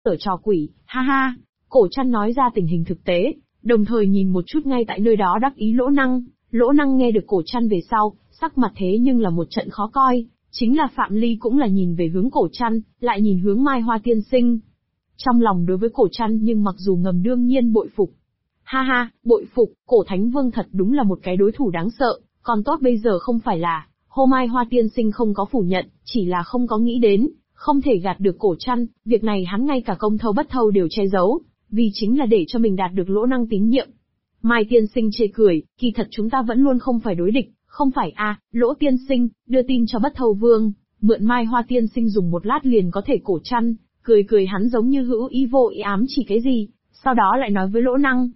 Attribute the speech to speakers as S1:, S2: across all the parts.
S1: giở trò quỷ, ha ha. Cổ Trăn nói ra tình hình thực tế, đồng thời nhìn một chút ngay tại nơi đó đắc ý Lỗ Năng. Lỗ Năng nghe được Cổ Trăn về sau, sắc mặt thế nhưng là một trận khó coi, chính là Phạm Ly cũng là nhìn về hướng Cổ Trăn, lại nhìn hướng Mai Hoa tiên sinh. Trong lòng đối với Cổ Trăn nhưng mặc dù ngầm đương nhiên bội phục. Ha ha, bội phục, Cổ Thánh Vương thật đúng là một cái đối thủ đáng sợ, còn tốt bây giờ không phải là, Hồ Mai Hoa tiên sinh không có phủ nhận, chỉ là không có nghĩ đến, không thể gạt được Cổ Trăn, việc này hắn ngay cả công thâu bất thâu đều che giấu, vì chính là để cho mình đạt được Lỗ Năng tín nhiệm. Mai tiên sinh chê cười, kỳ thật chúng ta vẫn luôn không phải đối địch, không phải à, Lỗ tiên sinh, đưa tin cho Bất Thâu Vương, mượn Mai Hoa tiên sinh dùng một lát liền có thể. Cổ Trăn cười cười, hắn giống như hữu ý vô ý ám chỉ cái gì, sau đó lại nói với Lỗ Năng.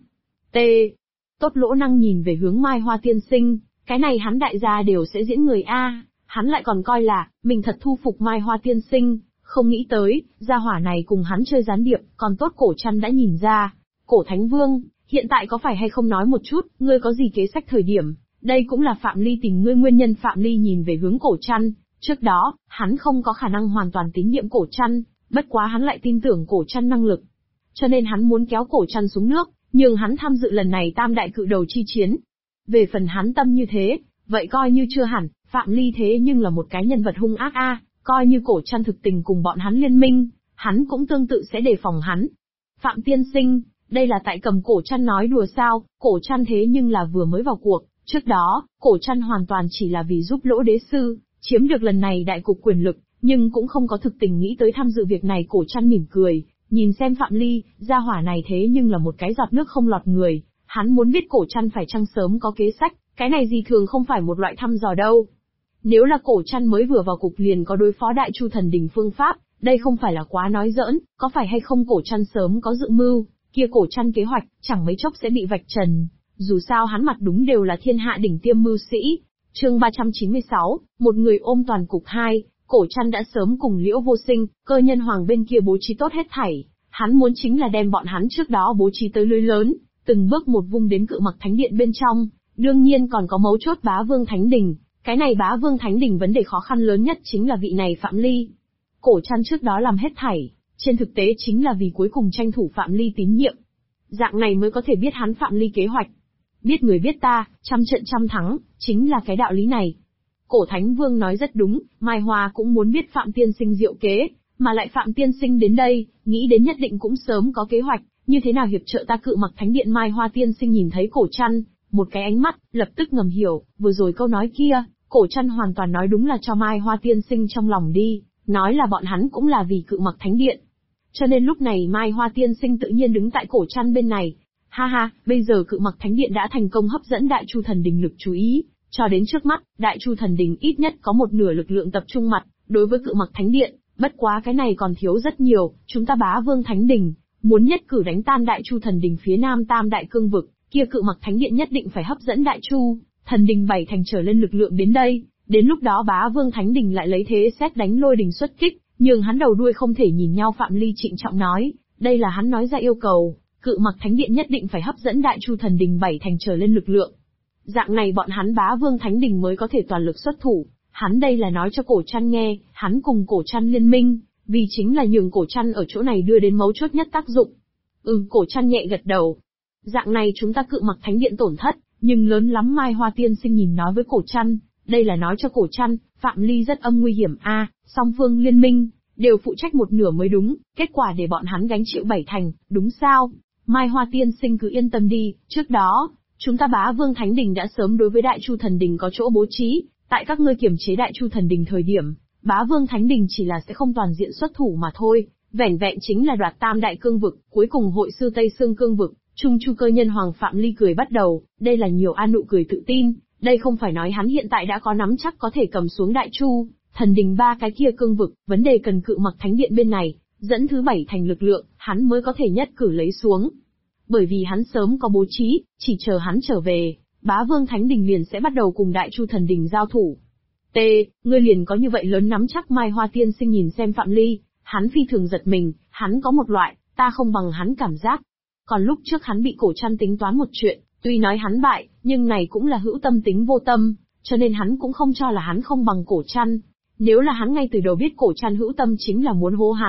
S1: Tốt. Lỗ Năng nhìn về hướng Mai Hoa tiên sinh, cái này hắn đại gia đều sẽ diễn người a, hắn lại còn coi là mình thật thu phục Mai Hoa tiên sinh, không nghĩ tới, gia hỏa này cùng hắn chơi gián điệp, còn tốt Cổ Trăn đã nhìn ra. Cổ Thánh Vương, hiện tại có phải hay không nói một chút, ngươi có gì kế sách thời điểm, đây cũng là Phạm Ly tìm ngươi nguyên nhân. Phạm Ly nhìn về hướng Cổ Trăn, trước đó, hắn không có khả năng hoàn toàn tín nhiệm Cổ Trăn, bất quá hắn lại tin tưởng Cổ Trăn năng lực. Cho nên hắn muốn kéo Cổ Trăn xuống nước, nhường hắn tham dự lần này tam đại cự đầu chi chiến. Về phần hắn tâm như thế, vậy coi như chưa hẳn, Phạm Ly thế nhưng là một cái nhân vật hung ác a, coi như Cổ Trăn thực tình cùng bọn hắn liên minh, hắn cũng tương tự sẽ đề phòng hắn. Phạm tiên sinh, đây là tại cầm Cổ Trăn nói đùa sao? Cổ Trăn thế nhưng là vừa mới vào cuộc, trước đó, Cổ Trăn hoàn toàn chỉ là vì giúp Lỗ đế sư chiếm được lần này đại cục quyền lực, nhưng cũng không có thực tình nghĩ tới tham dự việc này. Cổ Trăn mỉm cười, nhìn xem Phạm Ly, gia hỏa này thế nhưng là một cái giọt nước không lọt người, hắn muốn biết Cổ Trăn phải chăng sớm có kế sách, cái này gì thường không phải một loại thăm dò đâu. Nếu là Cổ Trăn mới vừa vào cục liền có đối phó Đại Chu Thần Đình phương pháp, đây không phải là quá nói giỡn, có phải hay không Cổ Trăn sớm có dự mưu, kia Cổ Trăn kế hoạch, chẳng mấy chốc sẽ bị vạch trần. Dù sao hắn mặt đúng đều là thiên hạ đỉnh tiêm mưu sĩ. Chương 396, một người ôm toàn cục 2, Cổ Trăn đã sớm cùng Liễu Vô Sinh, Cơ Nhân Hoàng bên kia bố trí tốt hết thảy, hắn muốn chính là đem bọn hắn trước đó bố trí tới lưới lớn, từng bước một vung đến Cự Mặc Thánh Điện bên trong, đương nhiên còn có mấu chốt Bá Vương Thánh Đình. Cái này Bá Vương Thánh Đình vấn đề khó khăn lớn nhất chính là vị này Phạm Ly. Cổ Trăn trước đó làm hết thảy, trên thực tế chính là vì cuối cùng tranh thủ Phạm Ly tín nhiệm. Dạng này mới có thể biết hắn Phạm Ly kế hoạch. Biết người biết ta, trăm trận trăm thắng, chính là cái đạo lý này. Cổ Thánh Vương nói rất đúng, Mai Hoa cũng muốn biết Phạm tiên sinh diệu kế, mà lại Phạm tiên sinh đến đây, nghĩ đến nhất định cũng sớm có kế hoạch, như thế nào hiệp trợ ta Cự Mặc Thánh Điện. Mai Hoa tiên sinh nhìn thấy Cổ Trăn, một cái ánh mắt, lập tức ngầm hiểu, vừa rồi câu nói kia, Cổ Trăn hoàn toàn nói đúng là cho Mai Hoa tiên sinh trong lòng đi, nói là bọn hắn cũng là vì Cự Mặc Thánh Điện. Cho nên lúc này Mai Hoa tiên sinh tự nhiên đứng tại Cổ Trăn bên này. Ha ha, bây giờ Cự Mặc Thánh Điện đã thành công hấp dẫn Đại Chu Thần Đình lực chú ý, cho đến trước mắt, Đại Chu Thần Đình ít nhất có một nửa lực lượng tập trung mặt đối với Cự Mặc Thánh Điện, bất quá cái này còn thiếu rất nhiều. Chúng ta Bá Vương Thánh Đình muốn nhất cử đánh tan Đại Chu Thần Đình phía Nam Tam Đại Cương vực, kia Cự Mặc Thánh Điện nhất định phải hấp dẫn Đại Chu Thần Đình 7 thành trở lên lực lượng đến đây, đến lúc đó Bá Vương Thánh Đình lại lấy thế sét đánh lôi đình xuất kích, nhưng hắn đầu đuôi không thể nhìn nhau. Phạm Ly trịnh trọng nói, đây là hắn nói ra yêu cầu, Cự Mặc Thánh Điện nhất định phải hấp dẫn Đại Chu Thần Đình 7 thành trở lên lực lượng. Dạng này bọn hắn Bá Vương Thánh Đình mới có thể toàn lực xuất thủ. Hắn đây là nói cho Cổ Trăn nghe, hắn cùng Cổ Trăn liên minh, vì chính là nhường Cổ Trăn ở chỗ này đưa đến mấu chốt nhất tác dụng. Cổ Trăn nhẹ gật đầu. Dạng này chúng ta Cự Mặc Thánh Điện tổn thất, nhưng lớn lắm. Mai Hoa tiên sinh nhìn nói với Cổ Trăn, đây là nói cho Cổ Trăn, Phạm Ly rất âm nguy hiểm a, song phương liên minh, đều phụ trách một nửa mới đúng, kết quả để bọn hắn gánh chịu 7 thành, đúng sao? Mai Hoa tiên sinh cứ yên tâm đi, trước đó, chúng ta Bá Vương Thánh Đình đã sớm đối với Đại Chu Thần Đình có chỗ bố trí, tại các ngươi kiểm chế Đại Chu Thần Đình thời điểm, Bá Vương Thánh Đình chỉ là sẽ không toàn diện xuất thủ mà thôi, vẻn vẹn chính là đoạt Tam Đại Cương vực, cuối cùng hội sư Tây Xương Cương vực, Trung Chu Cơ Nhân Hoàng. Phạm Ly cười bắt đầu, đây là nhiều an nụ cười tự tin, đây không phải nói hắn hiện tại đã có nắm chắc có thể cầm xuống Đại Chu Thần Đình 3 cái kia cương vực, vấn đề cần Cự Mặc Thánh Điện bên này, dẫn thứ 7 thành lực lượng, hắn mới có thể nhất cử lấy xuống. Bởi vì hắn sớm có bố trí, chỉ chờ hắn trở về, Bá Vương Thánh Đình liền sẽ bắt đầu cùng Đại Chu Thần Đình giao thủ. Ngươi liền có như vậy lớn nắm chắc? Mai Hoa tiên sinh nhìn xem Phạm Ly, hắn phi thường giật mình, hắn có một loại, ta không bằng hắn cảm giác. Còn lúc trước hắn bị Cổ Trăn tính toán một chuyện, tuy nói hắn bại, nhưng này cũng là hữu tâm tính vô tâm, cho nên hắn cũng không cho là hắn không bằng Cổ Trăn. Nếu là hắn ngay từ đầu biết Cổ Trăn hữu tâm chính là muốn hố hắn,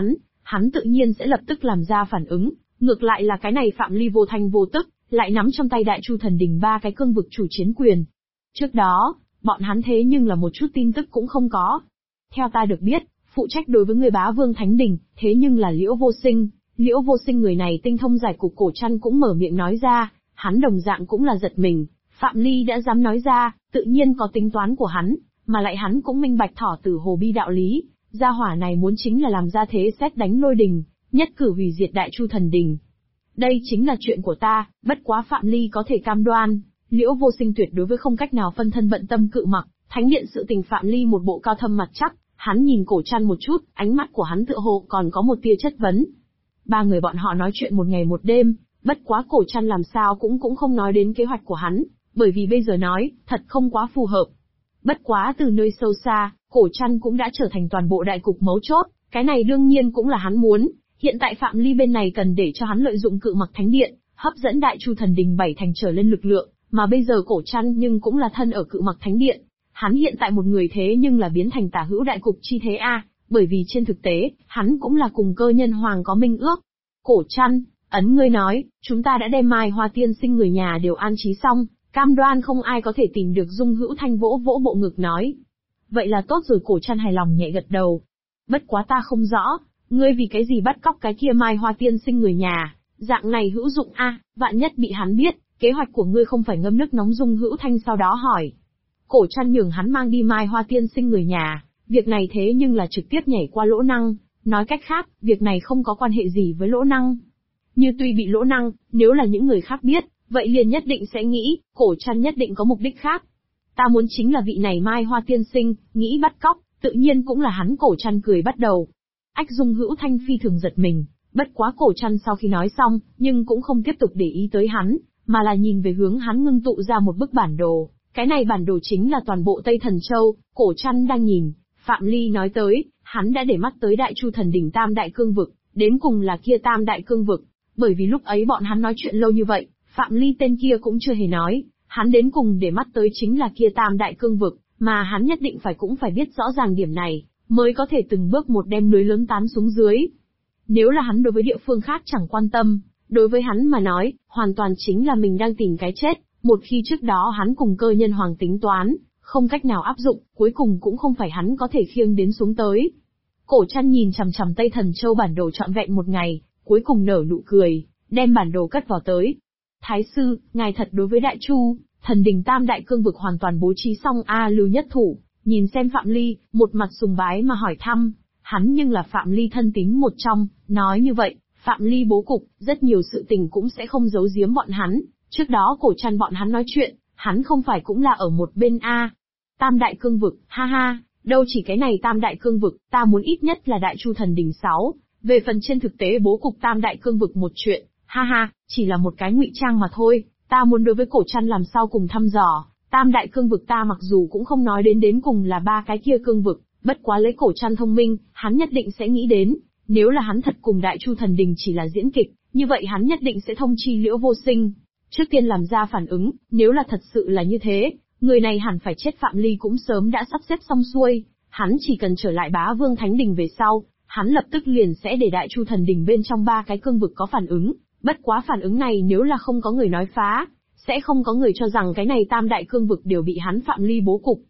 S1: hắn tự nhiên sẽ lập tức làm ra phản ứng, ngược lại là cái này Phạm Ly vô thanh vô tức, lại nắm trong tay Đại Chu Thần Đình ba cái cương vực chủ chiến quyền. Trước đó, bọn hắn thế nhưng là một chút tin tức cũng không có. Theo ta được biết, phụ trách đối với người Bá Vương Thánh Đình, thế nhưng là Liễu Vô Sinh. Liễu Vô Sinh người này tinh thông giải cục cổ trăn cũng mở miệng nói ra, hắn đồng dạng cũng là giật mình. Phạm Ly đã dám nói ra, tự nhiên có tính toán của hắn, mà lại hắn cũng minh bạch Thỏ Tử Hồ Bi đạo lý. Gia hỏa này muốn chính là làm ra thế sét đánh lôi đình, nhất cử hủy diệt Đại Chu Thần Đình. Đây chính là chuyện của ta, bất quá Phạm Ly có thể cam đoan, Liễu Vô Sinh tuyệt đối với không cách nào phân thân bận tâm cự mặc, thánh điện sự tình Phạm Ly một bộ cao thâm mặt chắc, hắn nhìn cổ trăn một chút, ánh mắt của hắn tựa hồ còn có một tia chất vấn. Ba người bọn họ nói chuyện một ngày một đêm, bất quá cổ trăn làm sao cũng không nói đến kế hoạch của hắn, bởi vì bây giờ nói, thật không quá phù hợp. Bất quá từ nơi sâu xa, cổ trăn cũng đã trở thành toàn bộ đại cục mấu chốt, cái này đương nhiên cũng là hắn muốn. Hiện tại Phạm Ly bên này cần để cho hắn lợi dụng cự mặc thánh điện, hấp dẫn Đại Chu Thần Đình 7 thành trở lên lực lượng, mà bây giờ cổ trăn nhưng cũng là thân ở cự mặc thánh điện. Hắn hiện tại một người thế nhưng là biến thành tả hữu đại cục chi thế a, bởi vì trên thực tế, hắn cũng là cùng Cơ Nhân Hoàng có minh ước. Cổ trăn, ấn ngươi nói, chúng ta đã đem Mai Hoa tiên sinh người nhà đều an trí xong, cam đoan không ai có thể tìm được. Dung Hữu Thanh vỗ vỗ bộ ngực nói. Vậy là tốt rồi, cổ trăn hài lòng nhẹ gật đầu. Bất quá ta không rõ, ngươi vì cái gì bắt cóc cái kia Mai Hoa tiên sinh người nhà, dạng này hữu dụng a, vạn nhất bị hắn biết, kế hoạch của ngươi không phải ngâm nước nóng. Dung Hữu Thanh sau đó hỏi. Cổ trăn nhường hắn mang đi Mai Hoa tiên sinh người nhà, việc này thế nhưng là trực tiếp nhảy qua lỗ năng, nói cách khác, việc này không có quan hệ gì với lỗ năng. Như tuy bị lỗ năng, nếu là những người khác biết, vậy liền nhất định sẽ nghĩ, cổ trăn nhất định có mục đích khác. Ta muốn chính là vị này Mai Hoa tiên sinh, nghĩ bắt cóc, tự nhiên cũng là hắn. Cổ trăn cười bắt đầu. Ách Dung Hữu Thanh phi thường giật mình, bất quá cổ trăn sau khi nói xong, nhưng cũng không tiếp tục để ý tới hắn, mà là nhìn về hướng hắn ngưng tụ ra một bức bản đồ. Cái này bản đồ chính là toàn bộ Tây Thần Châu, cổ trăn đang nhìn. Phạm Ly nói tới, hắn đã để mắt tới Đại Chu Thần Đình Tam Đại Cương Vực, đến cùng là kia Tam Đại Cương Vực, bởi vì lúc ấy bọn hắn nói chuyện lâu như vậy, Phạm Ly tên kia cũng chưa hề nói, hắn đến cùng để mắt tới chính là kia Tam Đại Cương Vực, mà hắn nhất định cũng phải biết rõ ràng điểm này, mới có thể từng bước một đem núi lớn tán xuống dưới. Nếu là hắn đối với địa phương khác chẳng quan tâm, đối với hắn mà nói, hoàn toàn chính là mình đang tìm cái chết, một khi trước đó hắn cùng Cơ Nhân Hoàng tính toán, không cách nào áp dụng, cuối cùng cũng không phải hắn có thể khiêng đến xuống tới. Cổ trăn nhìn chằm chằm Tây Thần Châu bản đồ trọn vẹn một ngày, cuối cùng nở nụ cười, đem bản đồ cất vào tới. Thái sư, ngài thật đối với Đại Chu Thần Đình Tam Đại Cương Vực hoàn toàn bố trí xong a. Lưu Nhất Thủ nhìn xem Phạm Ly, một mặt sùng bái mà hỏi thăm, hắn nhưng là Phạm Ly thân tín một trong, nói như vậy, Phạm Ly bố cục, rất nhiều sự tình cũng sẽ không giấu giếm bọn hắn, trước đó cổ trăn bọn hắn nói chuyện, hắn không phải cũng là ở một bên a. Tam Đại Cương Vực, ha ha, đâu chỉ cái này Tam Đại Cương Vực, ta muốn ít nhất là Đại Chu Thần Đình 6, về phần trên thực tế bố cục Tam Đại Cương Vực một chuyện, ha ha, chỉ là một cái ngụy trang mà thôi, ta muốn đối với cổ trăn làm sao cùng thăm dò. Tam Đại Cương Vực ta mặc dù cũng không nói đến cùng là ba cái kia cương vực, bất quá lấy cổ trăn thông minh, hắn nhất định sẽ nghĩ đến, nếu là hắn thật cùng Đại Chu Thần Đình chỉ là diễn kịch, như vậy hắn nhất định sẽ thông chi Liễu Vô Sinh, trước tiên làm ra phản ứng, nếu là thật sự là như thế, người này hẳn phải chết. Phạm Ly cũng sớm đã sắp xếp xong xuôi, hắn chỉ cần trở lại Bá Vương Thánh Đình về sau, hắn lập tức liền sẽ để Đại Chu Thần Đình bên trong ba cái cương vực có phản ứng, bất quá phản ứng này nếu là không có người nói phá, sẽ không có người cho rằng cái này Tam Đại Cương Vực đều bị hắn Phạm Ly bố cục.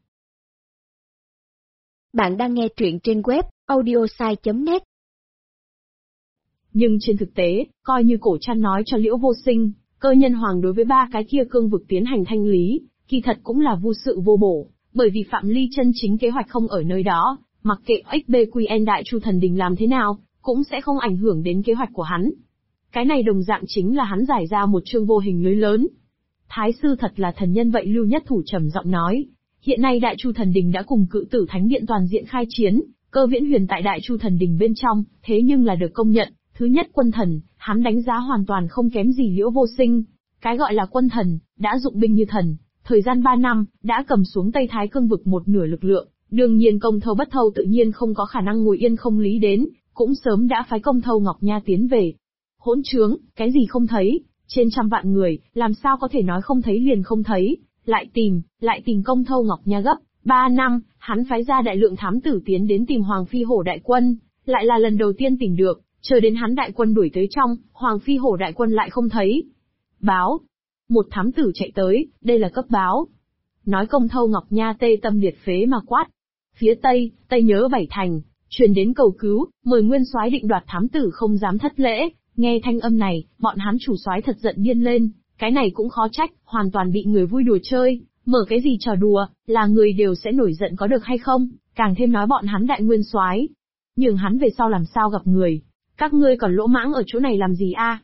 S2: Bạn đang nghe truyện trên web audiosai.net.
S1: Nhưng trên thực tế, coi như cổ trăn nói cho Liễu Vô Sinh, Cơ Nhân Hoàng đối với ba cái kia cương vực tiến hành thanh lý, kỳ thật cũng là vô sự vô bổ, bởi vì Phạm Ly chân chính kế hoạch không ở nơi đó, mặc kệ XBQN Đại Chu Thần Đình làm thế nào, cũng sẽ không ảnh hưởng đến kế hoạch của hắn. Cái này đồng dạng chính là hắn giải ra một chương vô hình lưới lớn. Thái sư thật là thần nhân vậy. Lưu Nhất Thủ trầm giọng nói, hiện nay Đại Chu Thần Đình đã cùng Cự Tử Thánh Điện toàn diện khai chiến, Cơ Viễn Huyền tại Đại Chu Thần Đình bên trong, thế nhưng là được công nhận, thứ nhất quân thần, hắn đánh giá hoàn toàn không kém gì Liễu Vô Sinh. Cái gọi là quân thần, đã dụng binh như thần, thời gian 3 năm, đã cầm xuống Tây Thái Cương Vực một nửa lực lượng, đương nhiên Công Thâu Bất Thâu tự nhiên không có khả năng ngồi yên không lý đến, cũng sớm đã phái Công Thâu Ngọc Nha tiến về. Hỗn trướng, cái gì không thấy? Trên trăm vạn người, làm sao có thể nói không thấy liền không thấy, lại tìm Công Thâu Ngọc Nha gấp 3 năm, hắn phái ra đại lượng thám tử tiến đến tìm Hoàng Phi Hổ đại quân, lại là lần đầu tiên tìm được, Chờ đến hắn đại quân đuổi tới trong, Hoàng Phi Hổ đại quân lại không thấy. Báo. Một thám tử chạy tới, đây là cấp báo. Nói Công Thâu Ngọc Nha tê tâm liệt phế mà quát. Phía Tây, Tây Nhớ Bảy Thành, truyền đến cầu cứu, mời nguyên soái định đoạt. Thám tử không dám thất lễ, nghe thanh âm này, bọn hắn chủ soái thật giận điên lên, cái này cũng khó trách, hoàn toàn bị người vui đùa chơi, mở cái gì trò đùa, là người đều sẽ nổi giận có được hay không, càng thêm nói bọn hắn đại nguyên soái, nhường hắn về sau làm sao gặp người. Các ngươi còn lỗ mãng ở chỗ này làm gì a?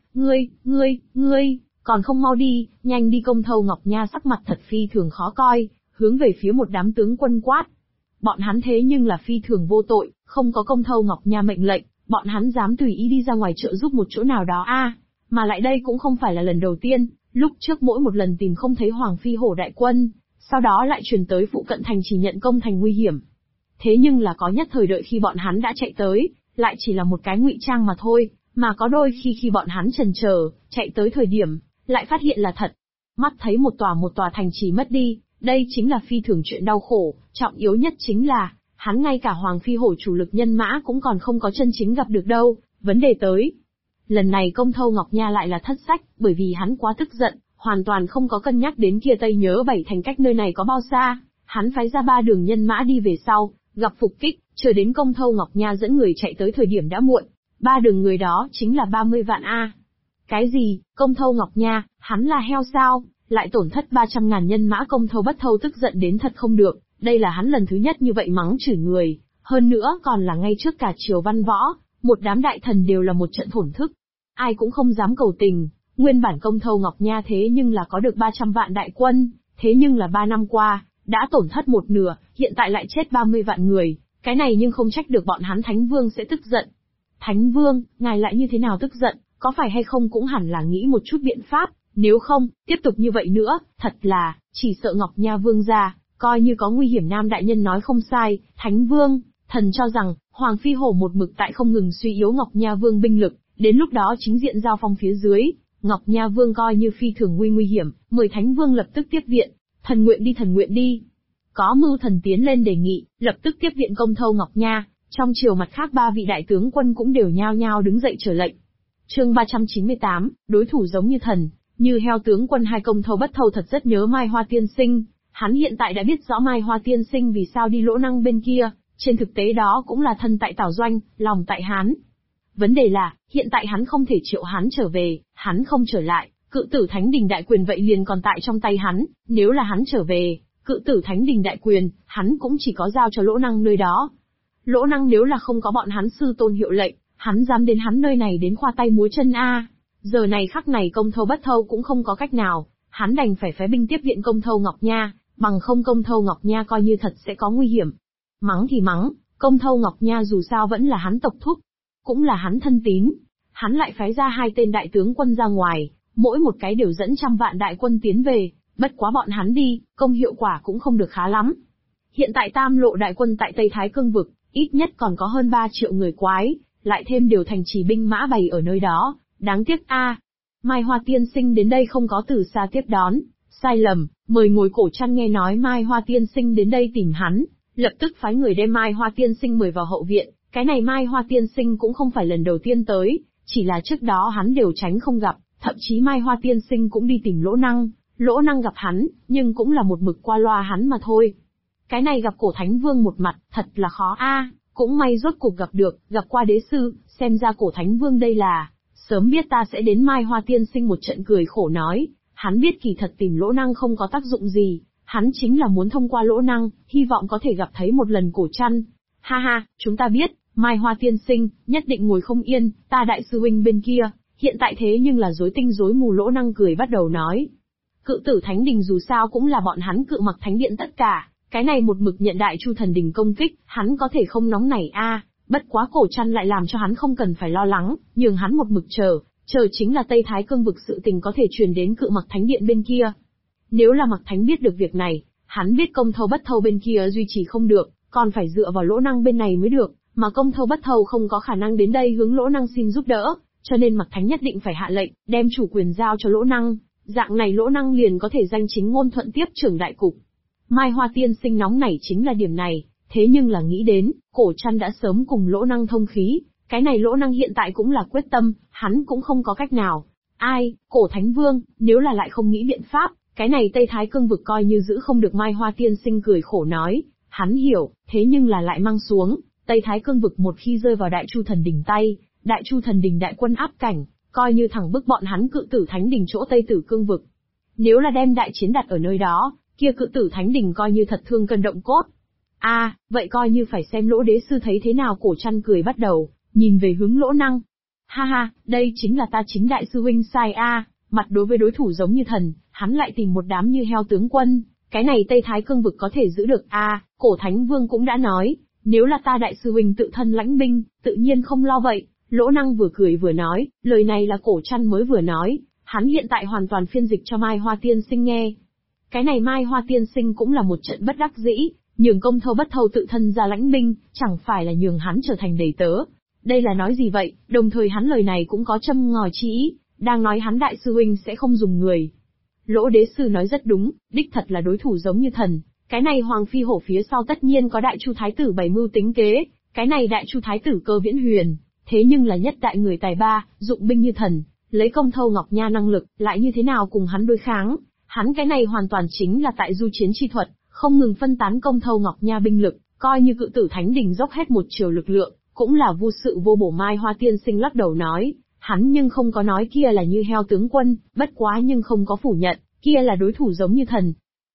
S1: Ngươi, còn không mau đi, nhanh đi. Công Thâu Ngọc Nha sắc mặt thật phi thường khó coi, hướng về phía một đám tướng quân quát. Bọn hắn thế nhưng là phi thường vô tội, không có Công Thâu Ngọc Nha mệnh lệnh, bọn hắn dám tùy ý đi ra ngoài trợ giúp một chỗ nào đó a? Mà lại đây cũng không phải là lần đầu tiên, lúc trước mỗi một lần tìm không thấy Hoàng Phi Hổ đại quân, sau đó lại truyền tới phụ cận thành chỉ nhận công thành nguy hiểm. Thế nhưng là có nhất thời đợi khi bọn hắn đã chạy tới, lại chỉ là một cái ngụy trang mà thôi, mà có đôi khi bọn hắn chần chờ, chạy tới thời điểm, lại phát hiện là thật. Mắt thấy một tòa thành trì mất đi, đây chính là phi thường chuyện đau khổ, trọng yếu nhất chính là, hắn ngay cả Hoàng Phi Hổ chủ lực nhân mã cũng còn không có chân chính gặp được đâu, vấn đề tới. Lần này Công Thâu Ngọc Nha lại là thất sách, bởi vì hắn quá tức giận, hoàn toàn không có cân nhắc đến kia Tây Nhớ Bảy Thành cách nơi này có bao xa, hắn phái ra 3 đường nhân mã đi về sau, gặp phục kích, chờ đến Công Thâu Ngọc Nha dẫn người chạy tới thời điểm đã muộn. 3 đường người đó chính là 30 vạn a. Cái gì, Công Thâu Ngọc Nha, hắn là heo sao, lại tổn thất 300.000 nhân mã. Công Thâu Bất Thâu tức giận đến thật không được, đây là hắn lần thứ nhất như vậy mắng chửi người, hơn nữa còn là ngay trước cả triều văn võ, một đám đại thần đều là một trận thổn thức. Ai cũng không dám cầu tình, nguyên bản Công Thâu Ngọc Nha thế nhưng là có được 300 vạn đại quân, thế nhưng là 3 năm qua, đã tổn thất một nửa, hiện tại lại chết 30 vạn người, cái này nhưng không trách được bọn hắn Thánh Vương sẽ tức giận. Thánh Vương, ngài lại như thế nào tức giận, có phải hay không cũng hẳn là nghĩ một chút biện pháp, nếu không, tiếp tục như vậy nữa, thật là, chỉ sợ Ngọc Nha Vương gia, coi như có nguy hiểm. Nam đại nhân nói không sai, Thánh Vương, thần cho rằng, Hoàng Phi Hổ một mực tại không ngừng suy yếu Ngọc Nha Vương binh lực, đến lúc đó chính diện giao phong phía dưới, Ngọc Nha Vương coi như phi thường nguy hiểm, mời Thánh Vương lập tức tiếp viện, thần nguyện đi. Có mưu thần tiến lên đề nghị, lập tức tiếp viện Công Thâu Ngọc Nha, trong triều mặt khác 3 vị đại tướng quân cũng đều nhao nhao đứng dậy trở lệnh. Chương 398, đối thủ giống như thần, như heo. Tướng quân hai Công Thâu Bất Thâu thật rất nhớ Mai Hoa tiên sinh, hắn hiện tại đã biết rõ Mai Hoa tiên sinh vì sao đi Lỗ Năng bên kia, trên thực tế đó cũng là thân tại Tảo Doanh, lòng tại Hán. Vấn đề là, hiện tại hắn không thể triệu hắn trở về, hắn không trở lại, cự tử Thánh Đình đại quyền vậy liền còn tại trong tay hắn, nếu là hắn trở về, cự tử Thánh Đình đại quyền, hắn cũng chỉ có giao cho Lỗ Năng nơi đó. Lỗ Năng nếu là không có bọn hắn sư tôn hiệu lệnh, hắn dám đến hắn nơi này đến khoa tay múa chân a. Giờ này khắc này Công Thâu Bất Thâu cũng không có cách nào, hắn đành phải phái binh tiếp viện Công Thâu Ngọc Nha, bằng không Công Thâu Ngọc Nha coi như thật sẽ có nguy hiểm. Mắng thì mắng, Công Thâu Ngọc Nha dù sao vẫn là hắn tộc thúc, cũng là hắn thân tín. Hắn lại phái ra 2 tên đại tướng quân ra ngoài, mỗi một cái đều dẫn 100 vạn đại quân tiến về, bất quá bọn hắn đi, công hiệu quả cũng không được khá lắm. Hiện tại Tam lộ đại quân tại Tây Thái Cương vực, ít nhất còn có hơn 3 triệu người quái, lại thêm điều thành trì binh mã bày ở nơi đó, đáng tiếc a. Mai Hoa tiên sinh đến đây không có từ xa tiếp đón, sai lầm, mời ngồi cổ chăn. Nghe nói Mai Hoa tiên sinh đến đây tìm hắn, lập tức phái người đem Mai Hoa tiên sinh mời vào hậu viện. Cái này Mai Hoa tiên sinh cũng không phải lần đầu tiên tới, chỉ là trước đó hắn đều tránh không gặp, thậm chí Mai Hoa tiên sinh cũng đi tìm Lỗ Năng gặp hắn, nhưng cũng là một mực qua loa hắn mà thôi. Cái này gặp cổ Thánh Vương một mặt, thật là khó a. Cũng may rốt cuộc gặp được, gặp qua đế sư, xem ra cổ Thánh Vương đây là, sớm biết ta sẽ đến. Mai Hoa tiên sinh một trận cười khổ nói, hắn biết kỳ thật tìm Lỗ Năng không có tác dụng gì, hắn chính là muốn thông qua Lỗ Năng, hy vọng có thể gặp thấy một lần cổ chăn. Ha ha, chúng ta biết, Mai Hoa tiên sinh, nhất định ngồi không yên, ta đại sư huynh bên kia, hiện tại thế nhưng là rối tinh rối mù. Lỗ Năng cười bắt đầu nói. Cự tử Thánh Đình dù sao cũng là bọn hắn Cự Mặc Thánh Điện tất cả, cái này một mực nhận Đại Chu Thần Đình công kích, hắn có thể không nóng nảy a. Bất quá cổ chăn lại làm cho hắn không cần phải lo lắng, nhường hắn một mực chờ chính là Tây Thái Cương vực sự tình có thể truyền đến Cự Mặc Thánh Điện bên kia. Nếu là Mặc Thánh biết được việc này, hắn biết Công Thâu Bất Thâu bên kia duy trì không được, còn phải dựa vào Lỗ Năng bên này mới được, mà Công Thâu Bất Thâu không có khả năng đến đây hướng Lỗ Năng xin giúp đỡ, cho nên Mặc Thánh nhất định phải hạ lệnh, đem chủ quyền giao cho Lỗ Năng, dạng này Lỗ Năng liền có thể danh chính ngôn thuận tiếp trưởng đại cục. Mai Hoa tiên sinh nóng nảy chính là điểm này, thế nhưng là nghĩ đến, cổ chăn đã sớm cùng Lỗ Năng thông khí, Cái này Lỗ Năng hiện tại cũng là quyết tâm, hắn cũng không có cách nào. Ai, Cổ Thánh Vương, nếu là lại không nghĩ biện pháp, cái này Tây Thái Cương vực coi như giữ không được. Mai Hoa Tiên Sinh cười khổ nói, hắn hiểu, thế nhưng là lại mang xuống, Tây Thái Cương vực một khi rơi vào Đại Chu Thần Đình tay, Đại Chu Thần Đình đại quân áp cảnh, coi như thẳng bức bọn hắn Cự Tử Thánh Đình chỗ Tây Tử Cương vực. Nếu là đem đại chiến đặt ở nơi đó, kia Cự Tử Thánh Đình coi như thật thương cân động cốt. Vậy coi như phải xem Lỗ Đế Sư thấy thế nào. Cổ Trăn cười bắt đầu, nhìn về hướng Lỗ Năng. Ha ha, đây chính là ta chính đại sư huynh sai mặt đối với đối thủ giống như thần, hắn lại tìm một đám như heo tướng quân, cái này Tây Thái Cương vực có thể giữ được Cổ Thánh Vương cũng đã nói, nếu là ta đại sư huynh tự thân lãnh binh, tự nhiên không lo vậy. Lỗ Năng vừa cười vừa nói, lời này là Cổ Trăn mới vừa nói, hắn hiện tại hoàn toàn phiên dịch cho Mai Hoa Tiên Sinh nghe. Cái này Mai Hoa Tiên Sinh cũng là một trận bất đắc dĩ, nhường Công Thâu Bất Thâu tự thân ra lãnh binh, chẳng phải là nhường hắn trở thành đầy tớ. Đây là nói gì vậy? Đồng thời hắn lời này cũng có châm ngòi chi ý, đang nói hắn đại sư huynh sẽ không dùng người. Lỗ Đế Sư nói rất đúng, đích thật là đối thủ giống như thần. Cái này Hoàng Phi Hổ phía sau tất nhiên có Đại Chu Thái Tử bày mưu tính kế, cái này Đại Chu Thái Tử Cơ Viễn Huyền, thế nhưng là nhất đại người tài ba, dụng binh như thần, lấy Công Thâu Ngọc Nha năng lực, lại như thế nào cùng hắn đối kháng? Hắn cái này hoàn toàn chính là tại du chiến chi thuật, không ngừng phân tán Công Thâu Ngọc Nha binh lực, coi như Cự Tử Thánh Đình dốc hết một chiều lực lượng, cũng là vô sự vô bổ. Mai Hoa Tiên Sinh lắc đầu nói, hắn nhưng không có nói kia là như heo tướng quân, bất quá nhưng không có phủ nhận, kia là đối thủ giống như thần.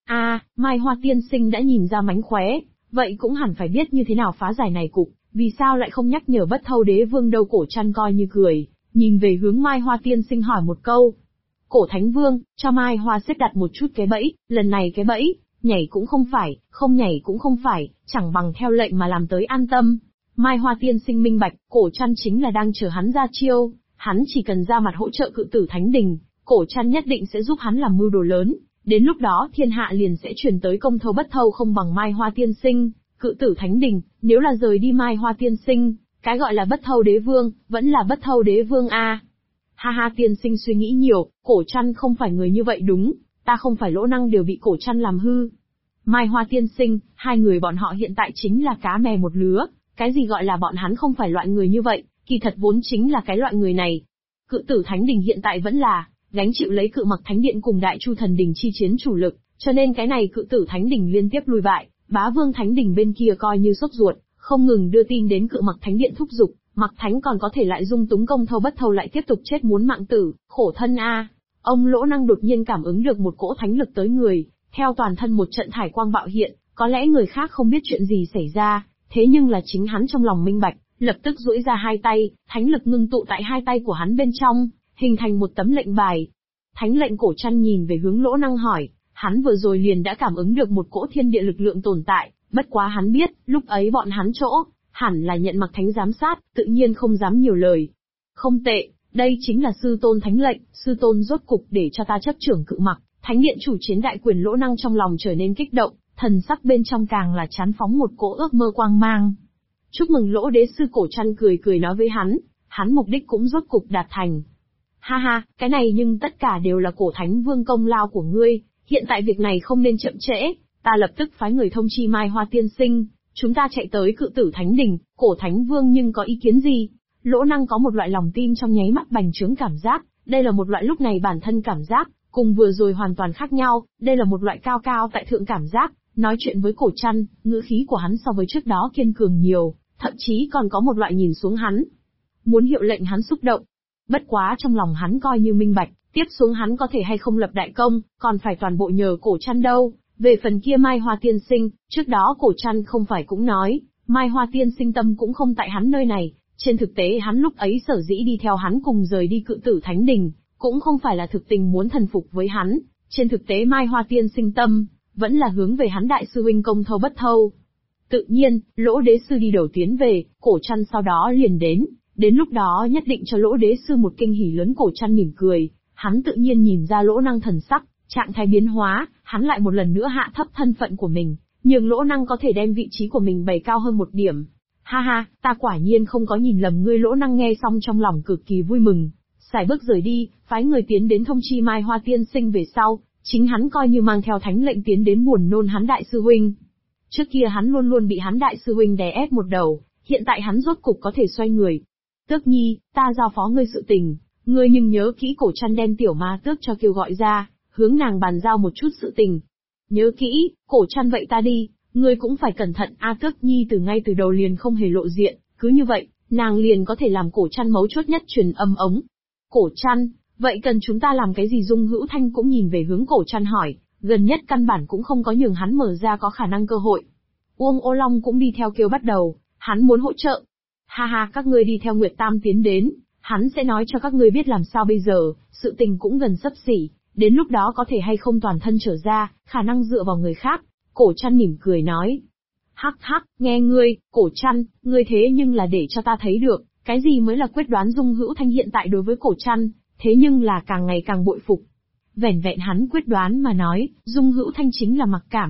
S1: Mai Hoa Tiên Sinh đã nhìn ra mánh khóe, vậy cũng hẳn phải biết như thế nào phá giải này cục, vì sao lại không nhắc nhở Bất Thâu Đế Vương đâu? Cổ Trăn coi như cười, nhìn về hướng Mai Hoa Tiên Sinh hỏi một câu. Cổ Thánh Vương, cho Mai Hoa xếp đặt một chút cái bẫy, lần này cái bẫy, nhảy cũng không phải, không nhảy cũng không phải, chẳng bằng theo lệnh mà làm tới an tâm. Mai Hoa Tiên Sinh minh bạch, Cổ Trăn chính là đang chờ hắn ra chiêu, hắn chỉ cần ra mặt hỗ trợ Cự Tử Thánh Đình, Cổ Trăn nhất định sẽ giúp hắn làm mưu đồ lớn, đến lúc đó thiên hạ liền sẽ truyền tới Công Thâu Bất Thâu không bằng Mai Hoa Tiên Sinh, Cự Tử Thánh Đình, nếu là rời đi Mai Hoa Tiên Sinh, cái gọi là Bất Thâu Đế Vương, vẫn là Bất Thâu Đế Vương Ha ha, Tiên Sinh suy nghĩ nhiều, Cổ Trăn không phải người như vậy đúng, ta không phải Lỗ Năng đều bị Cổ Trăn làm hư. Mai Hoa Tiên Sinh, hai người bọn họ hiện tại chính là cá mè một lứa, cái gì gọi là bọn hắn không phải loại người như vậy, kỳ thật vốn chính là cái loại người này. Cự Tử Thánh Đình hiện tại vẫn là gánh chịu lấy Cự Mặc Thánh Điện cùng Đại Chu Thần Đình chi chiến chủ lực, cho nên cái này Cự Tử Thánh Đình liên tiếp lùi bại, Bá Vương Thánh Đình bên kia coi như sốt ruột, không ngừng đưa tin đến Cự Mặc Thánh Điện thúc giục, Mặc Thánh còn có thể lại dung túng Công Thâu Bất Thâu lại tiếp tục chết muốn mạng tử, khổ thân Ông Lỗ Năng đột nhiên cảm ứng được một cỗ thánh lực tới người, theo toàn thân một trận thải quang bạo hiện, có lẽ người khác không biết chuyện gì xảy ra, thế nhưng là chính hắn trong lòng minh bạch, lập tức duỗi ra hai tay, thánh lực ngưng tụ tại hai tay của hắn bên trong, hình thành một tấm lệnh bài. Thánh lệnh. Cổ Trăn nhìn về hướng Lỗ Năng hỏi, hắn vừa rồi liền đã cảm ứng được một cỗ thiên địa lực lượng tồn tại, bất quá hắn biết, lúc ấy bọn hắn chỗ, hẳn là nhận Mặc Thánh giám sát, tự nhiên không dám nhiều lời. Không tệ, đây chính là sư tôn thánh lệnh, sư tôn rốt cục để cho ta chấp trưởng Cự Mặc Thánh Điện chủ chiến đại quyền. Lỗ Năng trong lòng trở nên kích động, thần sắc bên trong càng là chán phóng một cỗ ước mơ quang mang. Chúc mừng Lỗ Đế Sư. Cổ Trăn cười cười nói với hắn mục đích cũng rốt cục đạt thành. Ha ha, cái này nhưng tất cả đều là Cổ Thánh Vương công lao của ngươi, hiện tại việc này không nên chậm trễ, ta lập tức phái người thông chi Mai Hoa Tiên Sinh, chúng ta chạy tới Cự Tử Thánh Đình. Cổ Thánh Vương nhưng có ý kiến gì? Lỗ Năng có một loại lòng tin trong nháy mắt bành trướng cảm giác, đây là một loại lúc này bản thân cảm giác, cùng vừa rồi hoàn toàn khác nhau, đây là một loại cao cao tại thượng cảm giác. Nói chuyện với Cổ Trăn, ngữ khí của hắn so với trước đó kiên cường nhiều, thậm chí còn có một loại nhìn xuống hắn, muốn hiệu lệnh hắn xúc động. Bất quá trong lòng hắn coi như minh bạch, tiếp xuống hắn có thể hay không lập đại công, còn phải toàn bộ nhờ Cổ Trăn đâu. Về phần kia Mai Hoa Tiên Sinh, trước đó Cổ Trăn không phải cũng nói, Mai Hoa Tiên Sinh tâm cũng không tại hắn nơi này, trên thực tế hắn lúc ấy sở dĩ đi theo hắn cùng rời đi Cự Tử Thánh Đình, cũng không phải là thực tình muốn thần phục với hắn, trên thực tế Mai Hoa Tiên Sinh tâm vẫn là hướng về hắn đại sư huynh Công Thâu Bất Thâu. Tự nhiên, Lỗ Đế Sư đi đầu tiến về, Cổ Trăn sau đó liền đến lúc đó nhất định cho Lỗ Đế Sư một kinh hỉ lớn. Cổ Trăn mỉm cười, hắn tự nhiên nhìn ra Lỗ Năng thần sắc, trạng thái biến hóa, hắn lại một lần nữa hạ thấp thân phận của mình, nhường Lỗ Năng có thể đem vị trí của mình bày cao hơn một điểm. Ha ha, ta quả nhiên không có nhìn lầm ngươi. Lỗ Năng nghe xong trong lòng cực kỳ vui mừng, xài bước rời đi, phái người tiến đến thông chi Mai Hoa Tiên Sinh về sau, chính hắn coi như mang theo thánh lệnh tiến đến buồn nôn hắn đại sư huynh. Trước kia hắn luôn luôn bị hắn đại sư huynh đè ép một đầu, hiện tại hắn rốt cục có thể xoay người. Tước Nhi, ta giao phó ngươi sự tình, ngươi nhưng nhớ kỹ cổ chăn đem tiểu ma tước cho kêu gọi ra, hướng nàng bàn giao một chút sự tình. Nhớ kỹ, cổ chăn vậy ta đi, ngươi cũng phải cẩn thận. A Tước Nhi ngay từ đầu liền không hề lộ diện, cứ như vậy, nàng liền có thể làm cổ chăn mấu chốt nhất truyền âm ống. Cổ chăn, vậy cần chúng ta làm cái gì? Dung Hữu Thanh cũng nhìn về hướng cổ chăn hỏi, gần nhất căn bản cũng không có nhường hắn mở ra có khả năng cơ hội. Uông Ô Long cũng đi theo kêu bắt đầu, hắn muốn hỗ trợ. Ha ha, các ngươi đi theo Nguyệt Tam tiến đến, hắn sẽ nói cho các ngươi biết làm sao bây giờ, sự tình cũng gần sắp xỉ, đến lúc đó có thể hay không toàn thân trở ra, khả năng dựa vào người khác. Cổ chăn mỉm cười nói. Hắc hắc, nghe ngươi, cổ chăn, ngươi thế nhưng là để cho ta thấy được, cái gì mới là quyết đoán. Dung Hữu Thanh hiện tại đối với cổ chăn, thế nhưng là càng ngày càng bội phục. Vẻn vẹn hắn quyết đoán mà nói, Dung Hữu Thanh chính là mặc cảm.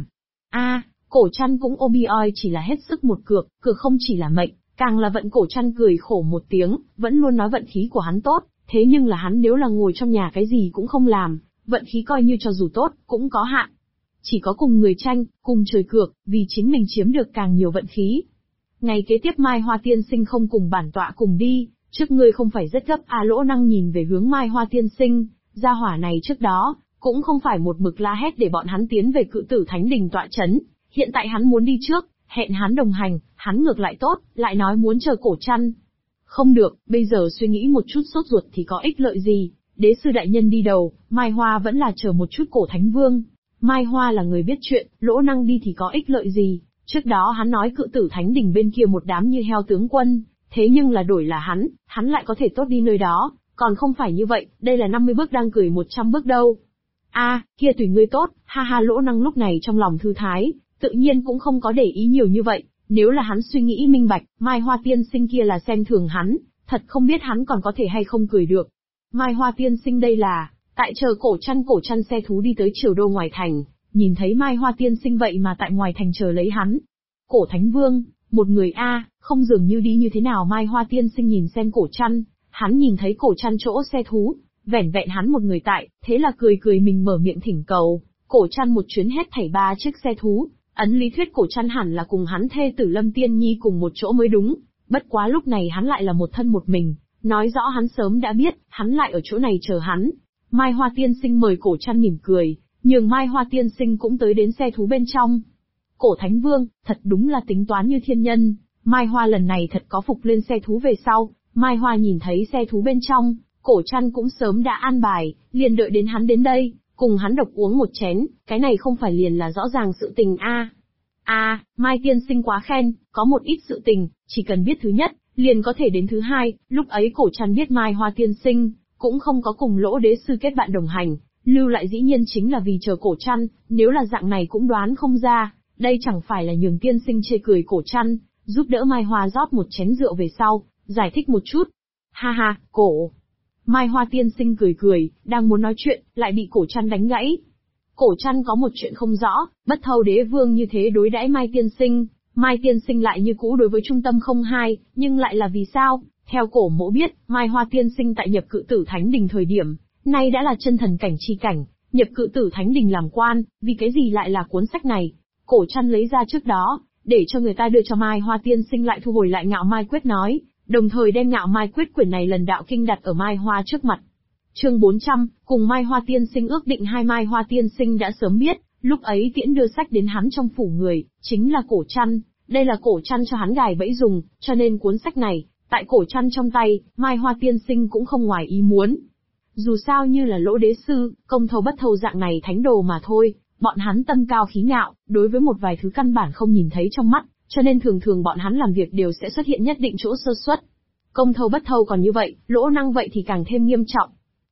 S1: Cổ chăn cũng ôi chỉ là hết sức một cược, cược không chỉ là mệnh, càng là vận. Cổ chăn cười khổ một tiếng, vẫn luôn nói vận khí của hắn tốt, thế nhưng là hắn nếu là ngồi trong nhà cái gì cũng không làm, vận khí coi như cho dù tốt, cũng có hạn. Chỉ có cùng người tranh, cùng trời cược, vì chính mình chiếm được càng nhiều vận khí. Ngày kế tiếp Mai Hoa Tiên Sinh không cùng bản tọa cùng đi, trước ngươi không phải rất gấp. Lỗ Năng nhìn về hướng Mai Hoa Tiên Sinh, gia hỏa này trước đó, cũng không phải một mực la hét để bọn hắn tiến về Cự Tử Thánh Đình tọa chấn, hiện tại hắn muốn đi trước, hẹn hắn đồng hành, hắn ngược lại tốt, lại nói muốn chờ cổ chăn. Không được, bây giờ suy nghĩ một chút sốt ruột thì có ích lợi gì, đế sư đại nhân đi đầu, Mai Hoa vẫn là chờ một chút cổ Thánh Vương. Mai Hoa là người biết chuyện, Lỗ Năng đi thì có ích lợi gì, trước đó hắn nói Cự Tử Thánh Đình bên kia một đám như heo tướng quân, thế nhưng là đổi là hắn lại có thể tốt đi nơi đó, còn không phải như vậy, đây là 50 bước đang cười 100 bước đâu. Kia tùy ngươi tốt, ha ha. Lỗ Năng lúc này trong lòng thư thái, tự nhiên cũng không có để ý nhiều như vậy, nếu là hắn suy nghĩ minh bạch, Mai Hoa Tiên Sinh kia là xem thường hắn, thật không biết hắn còn có thể hay không cười được. Mai Hoa Tiên Sinh đây là, tại chờ cổ chăn xe thú đi tới Triều Đô ngoài thành, nhìn thấy Mai Hoa Tiên Sinh vậy mà tại ngoài thành chờ lấy hắn. Cổ Thánh Vương, một người không dường như đi như thế nào. Mai Hoa Tiên Sinh nhìn xem cổ chăn, hắn nhìn thấy cổ chăn chỗ xe thú, vẻn vẹn hắn một người tại, thế là cười mình mở miệng thỉnh cầu, cổ chăn một chuyến hết thảy 3 chiếc xe thú. Ấn lý thuyết cổ chăn hẳn là cùng hắn thê tử Lâm Tiên Nhi cùng một chỗ mới đúng, bất quá lúc này hắn lại là một thân một mình, nói rõ hắn sớm đã biết, hắn lại ở chỗ này chờ hắn. Mai Hoa Tiên Sinh mời cổ chăn mỉm cười, nhường Mai Hoa Tiên Sinh cũng tới đến xe thú bên trong. Cổ Thánh Vương, thật đúng là tính toán như thiên nhân, Mai Hoa lần này thật có phục lên xe thú về sau. Mai Hoa nhìn thấy xe thú bên trong, cổ chăn cũng sớm đã an bài, liền đợi đến hắn đến đây, cùng hắn độc uống một chén, cái này không phải liền là rõ ràng sự tình Mai Tiên Sinh quá khen, có một ít sự tình, chỉ cần biết thứ nhất, liền có thể đến thứ hai. Lúc ấy cổ chăn biết Mai Hoa Tiên Sinh cũng không có cùng Lỗ đế sư kết bạn đồng hành, lưu lại dĩ nhiên chính là vì chờ cổ chăn, nếu là dạng này cũng đoán không ra, đây chẳng phải là nhường tiên sinh chê cười cổ chăn, giúp đỡ Mai Hoa rót một chén rượu về sau, giải thích một chút. Ha ha, cổ. Mai Hoa Tiên Sinh cười, đang muốn nói chuyện, lại bị cổ chăn đánh gãy. Cổ chăn có một chuyện không rõ, Bất Thâu Đế Vương như thế đối đãi Mai Tiên Sinh lại như cũ đối với Trung Tâm không hai, nhưng lại là vì sao? Theo cổ mỗ biết, Mai Hoa Tiên Sinh tại nhập Cự Tử Thánh Đình thời điểm, nay đã là chân thần cảnh chi cảnh, nhập Cự Tử Thánh Đình làm quan, vì cái gì lại là cuốn sách này? Cổ chăn lấy ra trước đó, để cho người ta đưa cho Mai Hoa Tiên Sinh lại thu hồi lại Ngạo Mai Quyết nói, đồng thời đem Ngạo Mai Quyết quyển này lần đạo kinh đặt ở Mai Hoa trước mặt. Chương 400, cùng Mai Hoa Tiên Sinh ước định. Mai Hoa Tiên Sinh đã sớm biết, lúc ấy tiễn đưa sách đến hắn trong phủ người, chính là cổ chăn, đây là cổ chăn cho hắn gài bẫy dùng, cho nên cuốn sách này, tại cổ chăn trong tay, Mai Hoa Tiên Sinh cũng không ngoài ý muốn. Dù sao như là Lỗ đế sư, công thâu Bất Thâu dạng này thánh đồ mà thôi, bọn hắn tâm cao khí ngạo, đối với một vài thứ căn bản không nhìn thấy trong mắt, cho nên thường bọn hắn làm việc đều sẽ xuất hiện nhất định chỗ sơ suất. Công thâu Bất Thâu còn như vậy, Lỗ Năng vậy thì càng thêm nghiêm trọng.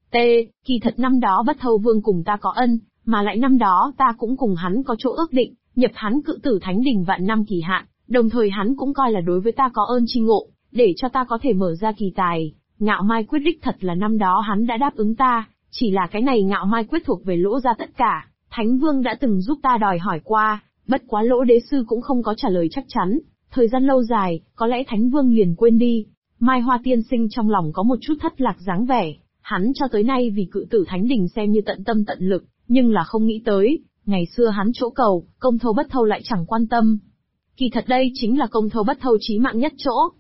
S1: Kỳ thật năm đó Bất Thâu Vương cùng ta có ân, mà lại năm đó ta cũng cùng hắn có chỗ ước định, nhập hắn Cự Tử Thánh Đình vạn năm kỳ hạn, đồng thời hắn cũng coi là đối với ta có ơn chi ngộ, để cho ta có thể mở ra kỳ tài. Ngạo Mai Quyết đích thật là năm đó hắn đã đáp ứng ta, chỉ là cái này Ngạo Mai Quyết thuộc về Lỗ gia tất cả, Thánh Vương đã từng giúp ta đòi hỏi qua, bất quá Lỗ đế sư cũng không có trả lời chắc chắn, thời gian lâu dài, có lẽ Thánh Vương liền quên đi. Mai Hoa Tiên Sinh trong lòng có một chút thất lạc dáng vẻ, hắn cho tới nay vì Cự Tử Thánh Đình xem như tận tâm tận lực, nhưng là không nghĩ tới, ngày xưa hắn chỗ cầu, công thâu Bất Thâu lại chẳng quan tâm. Kỳ thật đây chính là công thâu Bất Thâu chí mạng nhất chỗ.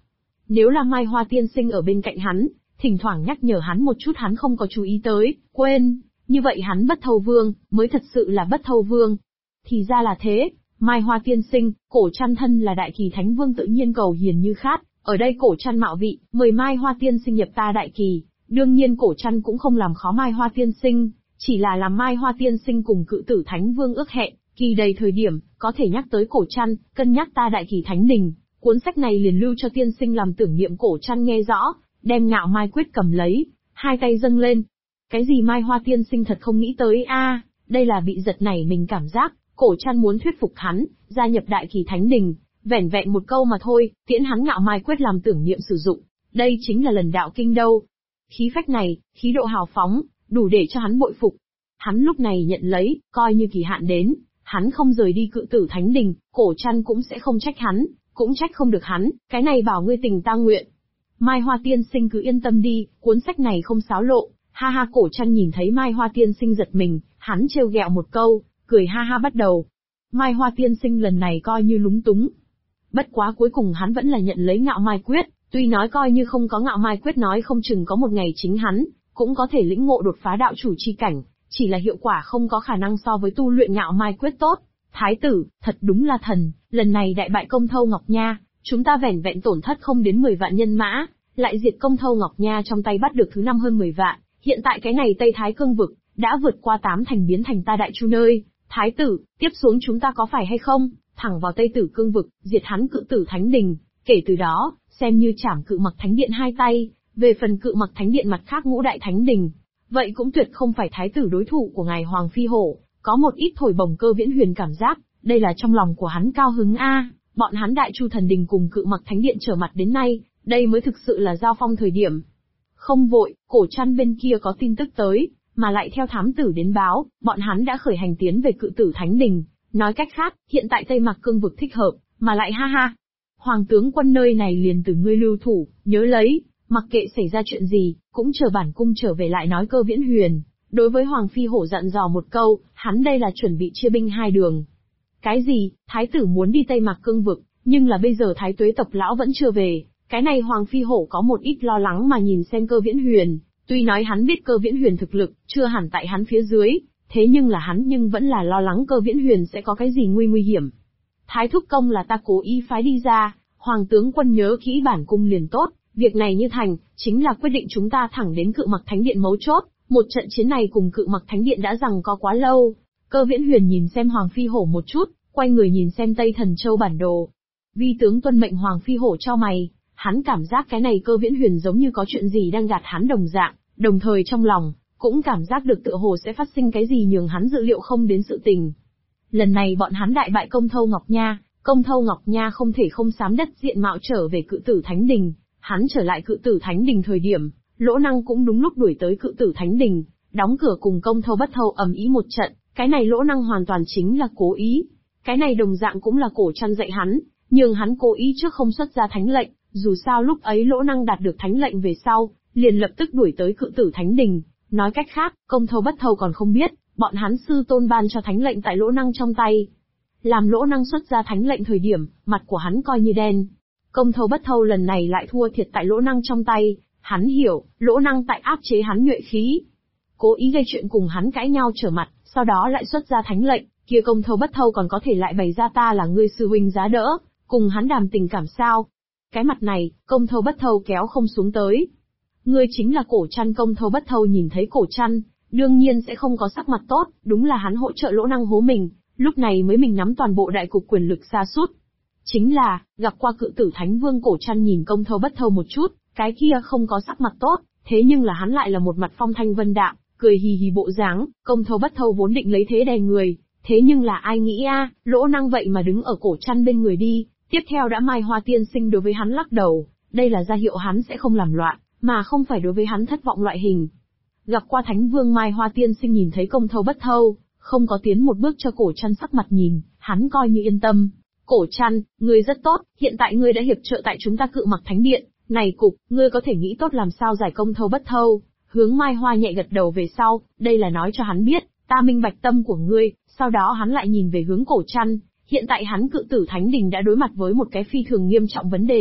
S1: Nếu là Mai Hoa tiên sinh ở bên cạnh hắn, thỉnh thoảng nhắc nhở hắn một chút hắn không có chú ý tới, quên, như vậy hắn Bất Thâu Vương, mới thật sự là Bất Thâu Vương. Thì ra là thế, Mai Hoa tiên sinh, Cổ Trăn thân là Đại Kỳ Thánh Vương tự nhiên cầu hiền như khát, ở đây Cổ Trăn mạo vị, mời Mai Hoa tiên sinh nhập ta Đại Kỳ. Đương nhiên Cổ Trăn cũng không làm khó Mai Hoa tiên sinh, chỉ là làm Mai Hoa tiên sinh cùng Cự Tử Thánh Vương ước hẹn, kỳ đầy thời điểm, có thể nhắc tới Cổ Trăn, cân nhắc ta Đại Kỳ Thánh Đình. Cuốn sách này liền lưu cho tiên sinh làm tưởng niệm. Cổ Trăn nghe rõ, đem Ngạo Mai Quyết cầm lấy, hai tay dâng lên. Cái gì Mai Hoa tiên sinh thật không nghĩ tới a, đây là bị giật này mình cảm giác, Cổ Trăn muốn thuyết phục hắn, gia nhập Đại Kỳ Thánh Đình, vẻn vẹn một câu mà thôi, tiễn hắn Ngạo Mai Quyết làm tưởng niệm sử dụng. Đây chính là lần đạo kinh đâu. Khí phách này, khí độ hào phóng, đủ để cho hắn bội phục. Hắn lúc này nhận lấy, coi như kỳ hạn đến, hắn không rời đi Cự Tử Thánh Đình, Cổ Trăn cũng sẽ không trách hắn, cũng trách không được hắn, cái này bảo ngươi tình ta nguyện. Mai Hoa tiên sinh cứ yên tâm đi, cuốn sách này không xáo lộ. Ha ha, Cổ Trăn nhìn thấy Mai Hoa tiên sinh giật mình, hắn trêu ghẹo một câu, cười ha ha bắt đầu. Mai Hoa tiên sinh lần này coi như lúng túng. Bất quá cuối cùng hắn vẫn là nhận lấy Ngạo Mai Quyết, tuy nói coi như không có Ngạo Mai Quyết nói không chừng có một ngày chính hắn cũng có thể lĩnh ngộ đột phá đạo chủ chi cảnh, chỉ là hiệu quả không có khả năng so với tu luyện Ngạo Mai Quyết tốt. Thái tử, thật đúng là thần, lần này đại bại Công Thâu Ngọc Nha, chúng ta vẻn vẹn tổn thất không đến 10 vạn nhân mã, lại diệt Công Thâu Ngọc Nha trong tay bắt được thứ 5 hơn 10 vạn, hiện tại cái này Tây Thái Cương vực đã vượt qua 8 thành biến thành ta Đại Chu nơi. Thái tử, tiếp xuống chúng ta có phải hay không, thẳng vào Tây Tử Cương vực, diệt hắn Cự Tử Thánh Đình, kể từ đó, xem như chảm Cự Mặc Thánh Điện hai tay, về phần Cự Mặc Thánh Điện mặt khác ngũ đại thánh đình, vậy cũng tuyệt không phải thái tử đối thủ của ngài Hoàng Phi Hổ, có một ít thổi bổng Cơ Viễn Huyền cảm giác, đây là trong lòng của hắn cao hứng a, bọn hắn Đại Chu Thần Đình cùng Cự Mặc Thánh Điện trở mặt đến nay, đây mới thực sự là giao phong thời điểm. Không vội, Cổ Trăn bên kia có tin tức tới, mà lại theo thám tử đến báo, bọn hắn đã khởi hành tiến về Cự Tử Thánh Đình, nói cách khác, hiện tại Tây Mạc Cương vực thích hợp, mà lại ha ha. Hoàng tướng quân nơi này liền từ ngươi lưu thủ, nhớ lấy, mặc kệ xảy ra chuyện gì, cũng chờ bản cung trở về lại nói Cơ Viễn Huyền. Đối với Hoàng Phi Hổ dặn dò một câu, hắn đây là chuẩn bị chia binh hai đường. Cái gì, thái tử muốn đi Tây Mạc Cương vực, nhưng là bây giờ Thái Tuế tộc lão vẫn chưa về, cái này Hoàng Phi Hổ có một ít lo lắng mà nhìn xem Cơ Viễn Huyền, tuy nói hắn biết Cơ Viễn Huyền thực lực, chưa hẳn tại hắn phía dưới, thế nhưng là hắn nhưng vẫn là lo lắng Cơ Viễn Huyền sẽ có cái gì nguy hiểm. Thái thúc công là ta cố ý phái đi ra, Hoàng tướng quân nhớ kỹ bản cung liền tốt, việc này như thành, chính là quyết định chúng ta thẳng đến Cự Mặc Thánh Điện mấu chốt, một trận chiến này cùng Cự Mặc Thánh Điện đã giằng co quá lâu. Cơ Viễn Huyền nhìn xem Hoàng Phi Hổ một chút, quay người nhìn xem Tây Thần Châu bản đồ. Vi tướng tuân mệnh. Hoàng Phi Hổ chau mày, hắn cảm giác cái này Cơ Viễn Huyền giống như có chuyện gì đang gạt hắn đồng dạng, đồng thời trong lòng, cũng cảm giác được tựa hồ sẽ phát sinh cái gì nhường hắn dự liệu không đến sự tình. Lần này bọn hắn đại bại Công Thâu Ngọc Nha, Công Thâu Ngọc Nha không thể không sám đất diện mạo trở về Cự Tử Thánh Đình, hắn trở lại Cự Tử Thánh Đình thời điểm, Lỗ Năng cũng đúng lúc đuổi tới Cự Tử Thánh Đình, đóng cửa cùng Công Thâu Bất Thâu ầm ĩ một trận, cái này Lỗ Năng hoàn toàn chính là cố ý. Cái này đồng dạng cũng là Cổ Trăn dạy hắn, nhưng hắn cố ý trước không xuất ra thánh lệnh, dù sao lúc ấy Lỗ Năng đạt được thánh lệnh về sau, liền lập tức đuổi tới Cự Tử Thánh Đình. Nói cách khác, Công Thâu Bất Thâu còn không biết, bọn hắn sư tôn ban cho thánh lệnh tại Lỗ Năng trong tay. Làm Lỗ Năng xuất ra thánh lệnh thời điểm, mặt của hắn coi như đen. Công Thâu Bất Thâu lần này lại thua thiệt tại Lỗ Năng trong tay, hắn hiểu, Lỗ Năng tại áp chế hắn nhuệ khí. Cố ý gây chuyện cùng hắn cãi nhau trở mặt, sau đó lại xuất ra thánh lệnh, kia Công Thâu Bất Thâu còn có thể lại bày ra ta là ngươi sư huynh giá đỡ, cùng hắn đàm tình cảm sao. Cái mặt này, Công Thâu Bất Thâu kéo không xuống tới. Ngươi chính là Cổ Trăn. Công Thâu Bất Thâu nhìn thấy Cổ Trăn, đương nhiên sẽ không có sắc mặt tốt, đúng là hắn hỗ trợ Lỗ Năng hố mình, lúc này mới mình nắm toàn bộ đại cục quyền lực sa sút. Chính là, gặp qua Cự Tử Thánh Vương. Cổ Trăn nhìn Công Thâu Bất Thâu một chút, cái kia không có sắc mặt tốt, thế nhưng là hắn lại là một mặt phong thanh vân đạm, cười hì hì bộ dáng. Công Thâu Bất Thâu vốn định lấy thế đè người, thế nhưng là ai nghĩ a, Lỗ Năng vậy mà đứng ở Cổ Trăn bên người đi, tiếp theo đã Mai Hoa tiên sinh đối với hắn lắc đầu, đây là ra hiệu hắn sẽ không làm loạn, mà không phải đối với hắn thất vọng loại hình. Gặp qua Thánh Vương. Mai Hoa tiên sinh nhìn thấy Công Thâu Bất Thâu, không có tiến một bước cho Cổ Trăn sắc mặt nhìn, hắn coi như yên tâm. Cổ Trăn, ngươi rất tốt, hiện tại ngươi đã hiệp trợ tại chúng ta Cự Mặc Thánh Điện, này cục, ngươi có thể nghĩ tốt làm sao giải Công Thâu Bất Thâu. Hướng Mai Hoa nhẹ gật đầu về sau, đây là nói cho hắn biết, ta minh bạch tâm của ngươi. Sau đó hắn lại nhìn về hướng Cổ Trăn, hiện tại hắn Cự Tử Thánh Đình đã đối mặt với một cái phi thường nghiêm trọng vấn đề,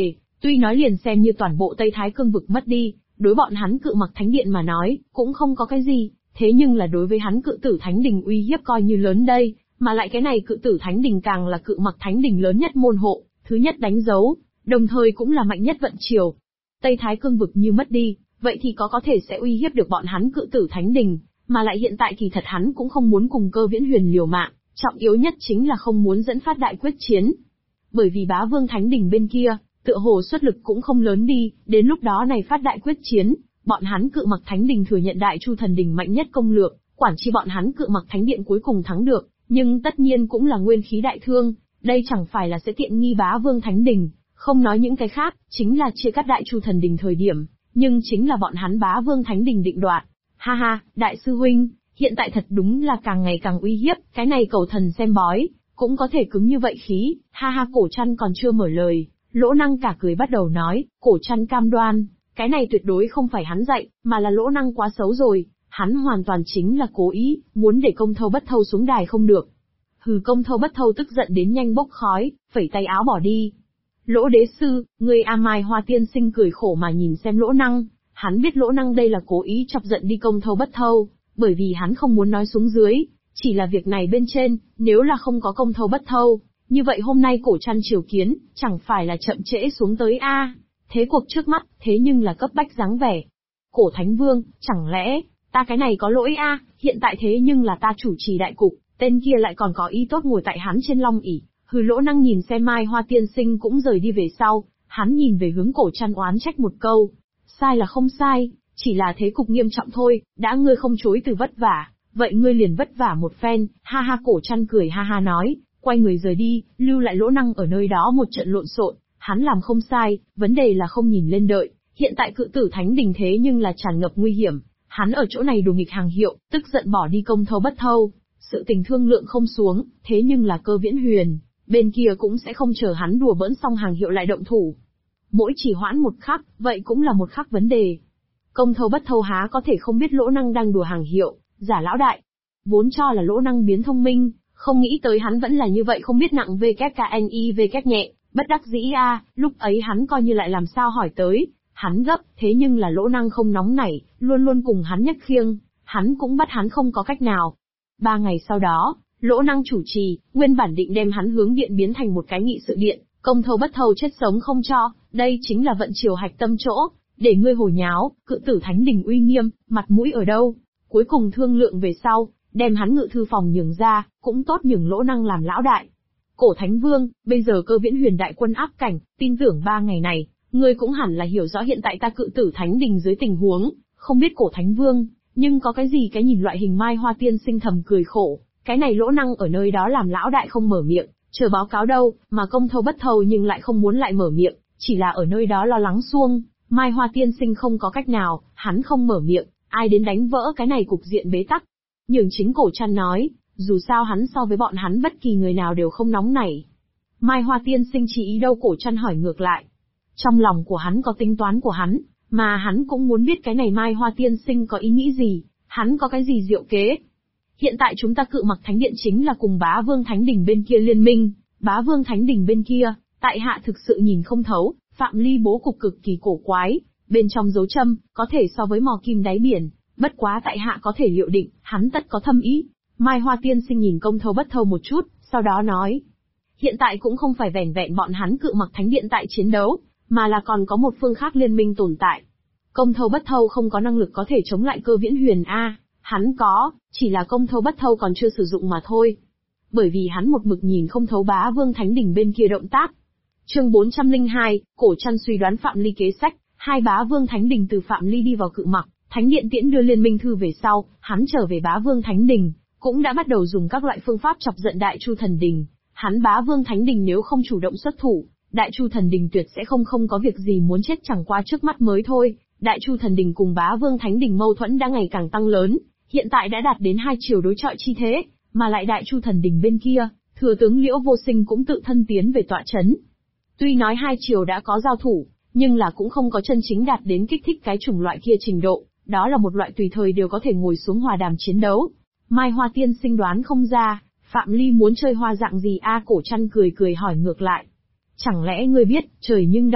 S1: Tuy nói liền xem như toàn bộ Tây Thái Cương vực mất đi, đối bọn hắn Cự Mặc Thánh Điện mà nói, cũng không có cái gì, thế nhưng là đối với hắn Cự Tử Thánh Đình uy hiếp coi như lớn đây, mà lại cái này Cự Tử Thánh Đình càng là Cự Mặc Thánh Đình lớn nhất môn hộ, thứ nhất đánh dấu, đồng thời cũng là mạnh nhất vận triều. Tây Thái Cương vực như mất đi, vậy thì có thể sẽ uy hiếp được bọn hắn Cự Tử Thánh Đình, mà lại hiện tại thì thật hắn cũng không muốn cùng Cơ Viễn Huyền liều mạng, trọng yếu nhất chính là không muốn dẫn phát đại quyết chiến. Bởi vì Bá Vương Thánh Đình bên kia, tựa hồ xuất lực cũng không lớn đi, đến lúc đó này phát đại quyết chiến, bọn hắn Cự Mặc Thánh Đình thừa nhận Đại Chu Thần Đình mạnh nhất công lược, quản chi bọn hắn Cự Mặc Thánh Điện cuối cùng thắng được, nhưng tất nhiên cũng là nguyên khí đại thương, đây chẳng phải là sẽ tiện nghi Bá Vương Thánh Đình, không nói những cái khác, chính là chia cắt Đại Chu Thần Đình thời điểm, nhưng chính là bọn hắn Bá Vương Thánh Đình định đoạt. Ha ha, đại sư huynh, hiện tại thật đúng là càng ngày càng uy hiếp, cái này cầu thần xem bói, cũng có thể cứng như vậy khí, ha ha. Cổ Trăn còn chưa mở lời, Lỗ Năng cả cười bắt đầu nói, Cổ Trăn cam đoan, cái này tuyệt đối không phải hắn dạy, mà là Lỗ Năng quá xấu rồi, hắn hoàn toàn chính là cố ý, muốn để Công Thâu Bất Thâu xuống đài không được. Hừ, Công Thâu Bất Thâu tức giận đến nhanh bốc khói, phẩy tay áo bỏ đi. Lỗ đế sư, người A Mai Hoa tiên sinh cười khổ mà nhìn xem Lỗ Năng, hắn biết Lỗ Năng đây là cố ý chọc giận đi Công Thâu Bất Thâu, bởi vì hắn không muốn nói xuống dưới, chỉ là việc này bên trên, nếu là không có Công Thâu Bất Thâu, như vậy hôm nay Cổ Trăn triều kiến, chẳng phải là chậm trễ xuống tới a? Thế cuộc trước mắt, thế nhưng là cấp bách dáng vẻ. Cổ Thánh Vương, chẳng lẽ, ta cái này có lỗi a? Hiện tại thế nhưng là ta chủ trì đại cục, tên kia lại còn có ý tốt ngồi tại hắn trên long ỷ. Hừ, Lỗ Năng nhìn xem Mai Hoa tiên sinh cũng rời đi về sau, hắn nhìn về hướng Cổ Trăn oán trách một câu. Sai là không sai, chỉ là thế cục nghiêm trọng thôi, đã ngươi không chối từ vất vả, vậy ngươi liền vất vả một phen, ha ha. Cổ Trăn cười ha ha nói, quay người rời đi, lưu lại Lỗ Năng ở nơi đó một trận lộn xộn. Hắn làm không sai, vấn đề là không nhìn lên đợi, hiện tại Cự Tử Thánh Đình thế nhưng là tràn ngập nguy hiểm, hắn ở chỗ này đùa nghịch hàng hiệu, tức giận bỏ đi Công Thâu Bất Thâu, sự tình thương lượng không xuống, thế nhưng là Cơ Viễn Huyền, bên kia cũng sẽ không chờ hắn đùa bỡn xong hàng hiệu lại động thủ. Mỗi chỉ hoãn một khắc, vậy cũng là một khắc vấn đề. Công Thâu Bất Thâu há có thể không biết Lỗ Năng đang đùa hàng hiệu, giả lão đại. Vốn cho là Lỗ Năng biến thông minh, không nghĩ tới hắn vẫn là như vậy không biết nặng VKKNIV cách nhẹ, bất đắc dĩ a. Lúc ấy hắn coi như lại làm sao hỏi tới, hắn gấp, thế nhưng là Lỗ Năng không nóng nảy, luôn luôn cùng hắn nhất khiêng, hắn cũng bắt hắn không có cách nào. 3 ngày sau đó, Lỗ Năng chủ trì, nguyên bản định đem hắn hướng điện biến thành một cái nghị sự điện, Công Thâu Bất Thâu chết sống không cho, đây chính là vận triều hạch tâm chỗ, để ngươi hồ nháo, Cự Tử Thánh Đình uy nghiêm, mặt mũi ở đâu? Cuối cùng thương lượng về sau, đem hắn ngự thư phòng nhường ra, cũng tốt nhường Lỗ Năng làm lão đại. Cổ Thánh Vương, bây giờ Cơ Viễn Huyền đại quân áp cảnh, tin tưởng 3 ngày này, ngươi cũng hẳn là hiểu rõ hiện tại ta Cự Tử Thánh Đình dưới tình huống, không biết Cổ Thánh Vương, nhưng có cái gì cái nhìn loại hình. Mai Hoa tiên sinh thầm cười khổ, cái này Lỗ Năng ở nơi đó làm lão đại không mở miệng, chờ báo cáo đâu, mà Công Thâu Bất Thâu nhưng lại không muốn lại mở miệng, chỉ là ở nơi đó lo lắng xuông. Mai Hoa tiên sinh không có cách nào, hắn không mở miệng, ai đến đánh vỡ cái này cục diện bế tắc. Nhường chính Cổ Trăn nói, dù sao hắn so với bọn hắn bất kỳ người nào đều không nóng nảy. Mai Hoa tiên sinh chỉ ý đâu? Cổ Trăn hỏi ngược lại. Trong lòng của hắn có tính toán của hắn, mà hắn cũng muốn biết cái này Mai Hoa tiên sinh có ý nghĩ gì, hắn có cái gì diệu kế. Hiện tại chúng ta Cự Mặc Thánh Điện chính là cùng Bá Vương Thánh Đình bên kia liên minh, Bá Vương Thánh Đình bên kia, tại hạ thực sự nhìn không thấu, Phạm Ly bố cục cực kỳ cổ quái, bên trong dấu châm, có thể so với mò kim đáy biển, bất quá tại hạ có thể liệu định, hắn tất có thâm ý. Mai Hoa tiên sinh nhìn Công Thâu Bất Thâu một chút, sau đó nói. Hiện tại cũng không phải vẻn vẹn bọn hắn Cự Mặc Thánh Điện tại chiến đấu, mà là còn có một phương khác liên minh tồn tại. Công Thâu Bất Thâu không có năng lực có thể chống lại Cơ Viễn Huyền a, hắn có, chỉ là Công Thâu Bất Thâu còn chưa sử dụng mà thôi. Bởi vì hắn một mực nhìn không thấu Bá Vương Thánh Đình bên kia động tác. Chương 402, Cổ Trăn suy đoán Phạm Ly kế sách, hai Bá Vương Thánh Đình từ Phạm Ly đi vào Cự Mặc Thánh Điện tiễn đưa liên minh thư về sau, hắn trở về Bá Vương Thánh Đình, cũng đã bắt đầu dùng các loại phương pháp chọc giận Đại Chu Thần Đình. Hắn Bá Vương Thánh Đình nếu không chủ động xuất thủ, Đại Chu Thần Đình tuyệt sẽ không có việc gì muốn chết, chẳng qua trước mắt mới thôi. Đại Chu Thần Đình cùng Bá Vương Thánh Đình mâu thuẫn đã ngày càng tăng lớn, hiện tại đã đạt đến hai chiều đối chọi chi thế, mà lại Đại Chu Thần Đình bên kia, thừa tướng Liễu Vô Sinh cũng tự thân tiến về tọa chấn. Tuy nói hai chiều đã có giao thủ, nhưng là cũng không có chân chính đạt đến kích thích cái chủng loại kia trình độ, đó là một loại tùy thời đều có thể ngồi xuống hòa đàm chiến đấu. Mai Hoa tiên sinh đoán không ra, Phạm Ly muốn chơi hoa dạng gì a? Cổ Trăn cười hỏi ngược lại. Chẳng lẽ ngươi biết, trời nhưng đo,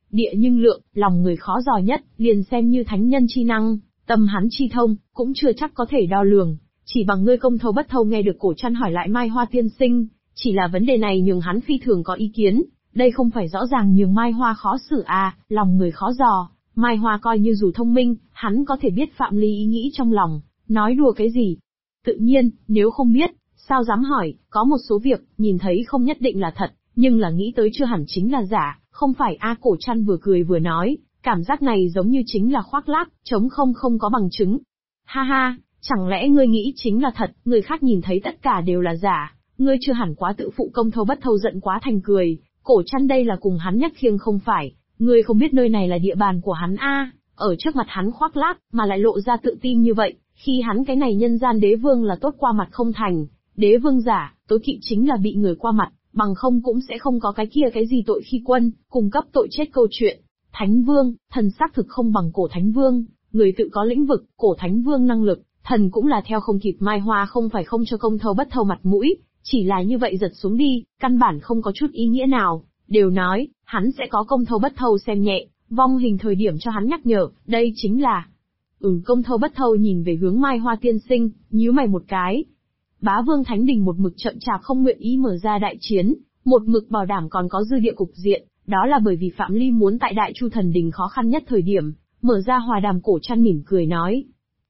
S1: địa nhưng lượng, lòng người khó dò nhất, liền xem như thánh nhân chi năng, tâm hắn chi thông, cũng chưa chắc có thể đo lường. Chỉ bằng ngươi công thâu bất thâu nghe được cổ trăn hỏi lại Mai Hoa tiên sinh, chỉ là vấn đề này nhường hắn phi thường có ý kiến, đây không phải rõ ràng nhường Mai Hoa khó xử à, lòng người khó dò. Mai Hoa coi như dù thông minh, hắn có thể biết Phạm Ly ý nghĩ trong lòng, nói đùa cái gì. Tự nhiên, nếu không biết, sao dám hỏi, có một số việc, nhìn thấy không nhất định là thật, nhưng là nghĩ tới chưa hẳn chính là giả, không phải a cổ trăn vừa cười vừa nói, cảm giác này giống như chính là khoác lác, trống không có bằng chứng. Ha ha, chẳng lẽ ngươi nghĩ chính là thật, người khác nhìn thấy tất cả đều là giả, ngươi chưa hẳn quá tự phụ công thâu bất thâu giận quá thành cười, cổ trăn đây là cùng hắn nhắc khiêng không phải, ngươi không biết nơi này là địa bàn của hắn a, ở trước mặt hắn khoác lác, mà lại lộ ra tự tin như vậy, khi hắn cái này nhân gian đế vương là tốt qua mặt không thành, đế vương giả, tối kỵ chính là bị người qua mặt, bằng không cũng sẽ không có cái kia cái gì tội khi quân, cung cấp tội chết câu chuyện. Thánh vương, thần xác thực không bằng cổ thánh vương, người tự có lĩnh vực, cổ thánh vương năng lực, thần cũng là theo không kịp. Mai Hoa không phải không cho công thâu bất thâu mặt mũi, chỉ là như vậy giật xuống đi, căn bản không có chút ý nghĩa nào, đều nói, hắn sẽ có công thâu bất thâu xem nhẹ, vong hình thời điểm cho hắn nhắc nhở, đây chính là. Công thâu bất thâu nhìn về hướng Mai Hoa tiên sinh, nhíu mày một cái. Bá vương thánh đình một mực chậm chạp không nguyện ý mở ra đại chiến, một mực bảo đảm còn có dư địa cục diện, đó là bởi vì Phạm Ly muốn tại Đại Chu Thần Đình khó khăn nhất thời điểm, mở ra hòa đàm. Cổ trăn mỉm cười nói.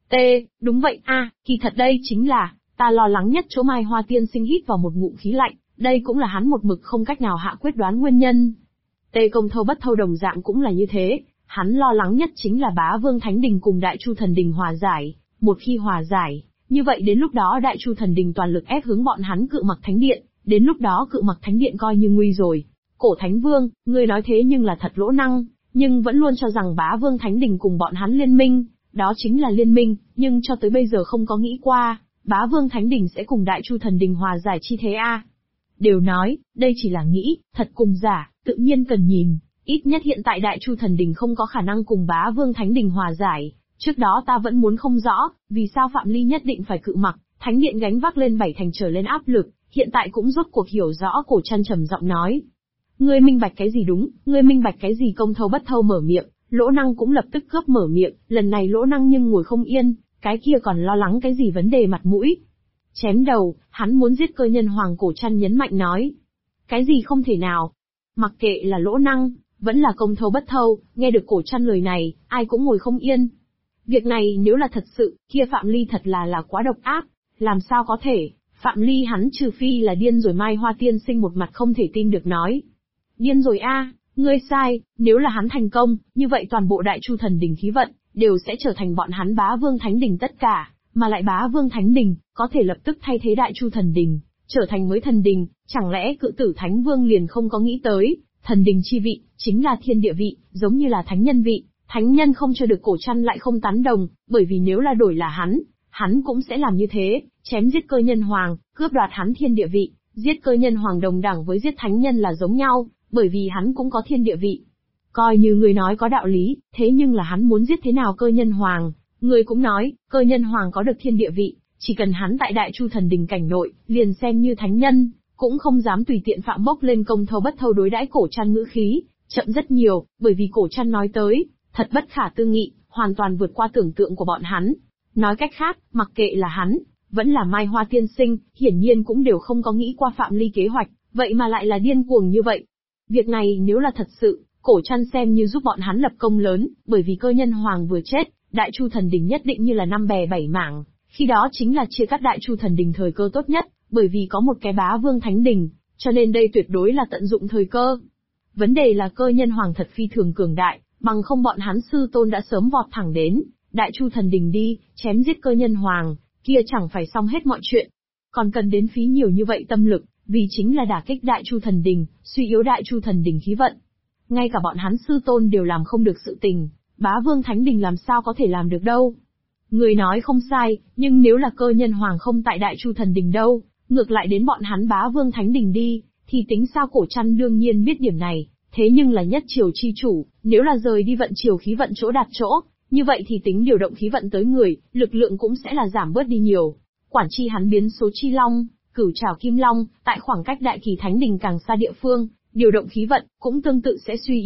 S1: Đúng vậy a, kỳ thật đây chính là, ta lo lắng nhất chỗ. Mai Hoa tiên sinh hít vào một ngụm khí lạnh, đây cũng là hắn một mực không cách nào hạ quyết đoán nguyên nhân. Công thâu bất thâu đồng dạng cũng là như thế, hắn lo lắng nhất chính là Bá Vương Thánh Đình cùng Đại Chu Thần Đình hòa giải, một khi hòa giải, như vậy đến lúc đó Đại Chu Thần Đình toàn lực ép hướng bọn hắn Cự Mặc Thánh Điện, đến lúc đó Cự Mặc Thánh Điện coi như nguy rồi. Cổ Thánh Vương, ngươi nói thế nhưng là thật lỗ năng, nhưng vẫn luôn cho rằng Bá Vương Thánh Đình cùng bọn hắn liên minh, đó chính là liên minh, nhưng cho tới bây giờ không có nghĩ qua, Bá Vương Thánh Đình sẽ cùng Đại Chu Thần Đình hòa giải chi thế a. Đều nói, đây chỉ là nghĩ, thật cùng giả, tự nhiên cần nhìn, ít nhất hiện tại Đại Chu Thần Đình không có khả năng cùng Bá Vương Thánh Đình hòa giải, trước đó ta vẫn muốn không rõ, vì sao Phạm Ly nhất định phải Cự Mặc Thánh Điện gánh vác lên 7 thành trở lên áp lực, hiện tại cũng rốt cuộc hiểu rõ. Cổ trăn trầm giọng nói. Ngươi minh bạch cái gì đúng, ngươi minh bạch cái gì? Công thâu bất thâu mở miệng, lỗ năng cũng lập tức cướp mở miệng, lần này lỗ năng nhưng ngồi không yên, cái kia còn lo lắng cái gì vấn đề mặt mũi. Chém đầu, hắn muốn giết Cơ Nhân Hoàng. Cổ trăn nhấn mạnh nói. Cái gì không thể nào? Mặc kệ là lỗ năng, vẫn là công thâu bất thâu, nghe được cổ trăn lời này, ai cũng ngồi không yên. Việc này nếu là thật sự, kia Phạm Ly thật là quá độc ác, làm sao có thể, Phạm Ly hắn trừ phi là điên rồi. Mai Hoa tiên sinh một mặt không thể tin được nói. Điên rồi a, ngươi sai, nếu là hắn thành công, như vậy toàn bộ Đại Chu Thần Đình khí vận, đều sẽ trở thành bọn hắn Bá Vương Thánh Đình tất cả, mà lại Bá Vương Thánh Đình, có thể lập tức thay thế Đại Chu Thần Đình, trở thành mới thần đình, chẳng lẽ Cự Tử Thánh Vương liền không có nghĩ tới, thần đình chi vị, chính là thiên địa vị, giống như là thánh nhân vị. Thánh nhân không cho được. Cổ trăn lại không tán đồng, bởi vì nếu là đổi là hắn cũng sẽ làm như thế, chém giết Cơ Nhân Hoàng, cướp đoạt hắn thiên địa vị, giết Cơ Nhân Hoàng đồng đẳng với giết thánh nhân là giống nhau, bởi vì hắn cũng có thiên địa vị. Coi như người nói có đạo lý, thế nhưng là hắn muốn giết thế nào Cơ Nhân Hoàng, người cũng nói, Cơ Nhân Hoàng có được thiên địa vị, chỉ cần hắn tại Đại Chu Thần Đình cảnh nội, liền xem như thánh nhân, cũng không dám tùy tiện phạm bốc lên. Công thâu bất thâu đối đãi cổ trăn ngữ khí chậm rất nhiều, bởi vì cổ trăn nói tới, thật bất khả tư nghị, hoàn toàn vượt qua tưởng tượng của bọn hắn. Nói cách khác, mặc kệ là hắn, vẫn là Mai Hoa tiên sinh, hiển nhiên cũng đều không có nghĩ qua Phạm Ly kế hoạch, vậy mà lại là điên cuồng như vậy. Việc này nếu là thật sự, cổ trăn xem như giúp bọn hắn lập công lớn, bởi vì Cơ Nhân Hoàng vừa chết, Đại Chu Thần Đình nhất định như là năm bè bảy mảng, khi đó chính là chia cắt Đại Chu Thần Đình thời cơ tốt nhất, bởi vì có một cái Bá Vương Thánh Đình, cho nên đây tuyệt đối là tận dụng thời cơ. Vấn đề là Cơ Nhân Hoàng thật phi thường cường đại, bằng không bọn hắn sư tôn đã sớm vọt thẳng đến Đại Chu Thần Đình đi, chém giết Cơ Nhân Hoàng, kia chẳng phải xong hết mọi chuyện. Còn cần đến phí nhiều như vậy tâm lực, vì chính là đả kích Đại Chu Thần Đình, suy yếu Đại Chu Thần Đình khí vận. Ngay cả bọn hắn sư tôn đều làm không được sự tình, Bá Vương Thánh Đình làm sao có thể làm được đâu. Người nói không sai, nhưng nếu là Cơ Nhân Hoàng không tại Đại Chu Thần Đình đâu, ngược lại đến bọn hắn Bá Vương Thánh Đình đi, thì tính sao? Cổ trăn đương nhiên biết điểm này, thế nhưng là nhất triều chi chủ, nếu là rời đi vận triều khí vận chỗ đặt chỗ, như vậy thì tính điều động khí vận tới người, lực lượng cũng sẽ là giảm bớt đi nhiều. Quản chi hắn biến số chi long, cửu trảo kim long, tại khoảng cách Đại Kỳ Thánh Đình càng xa địa phương, điều động khí vận, cũng tương tự sẽ suy yếu.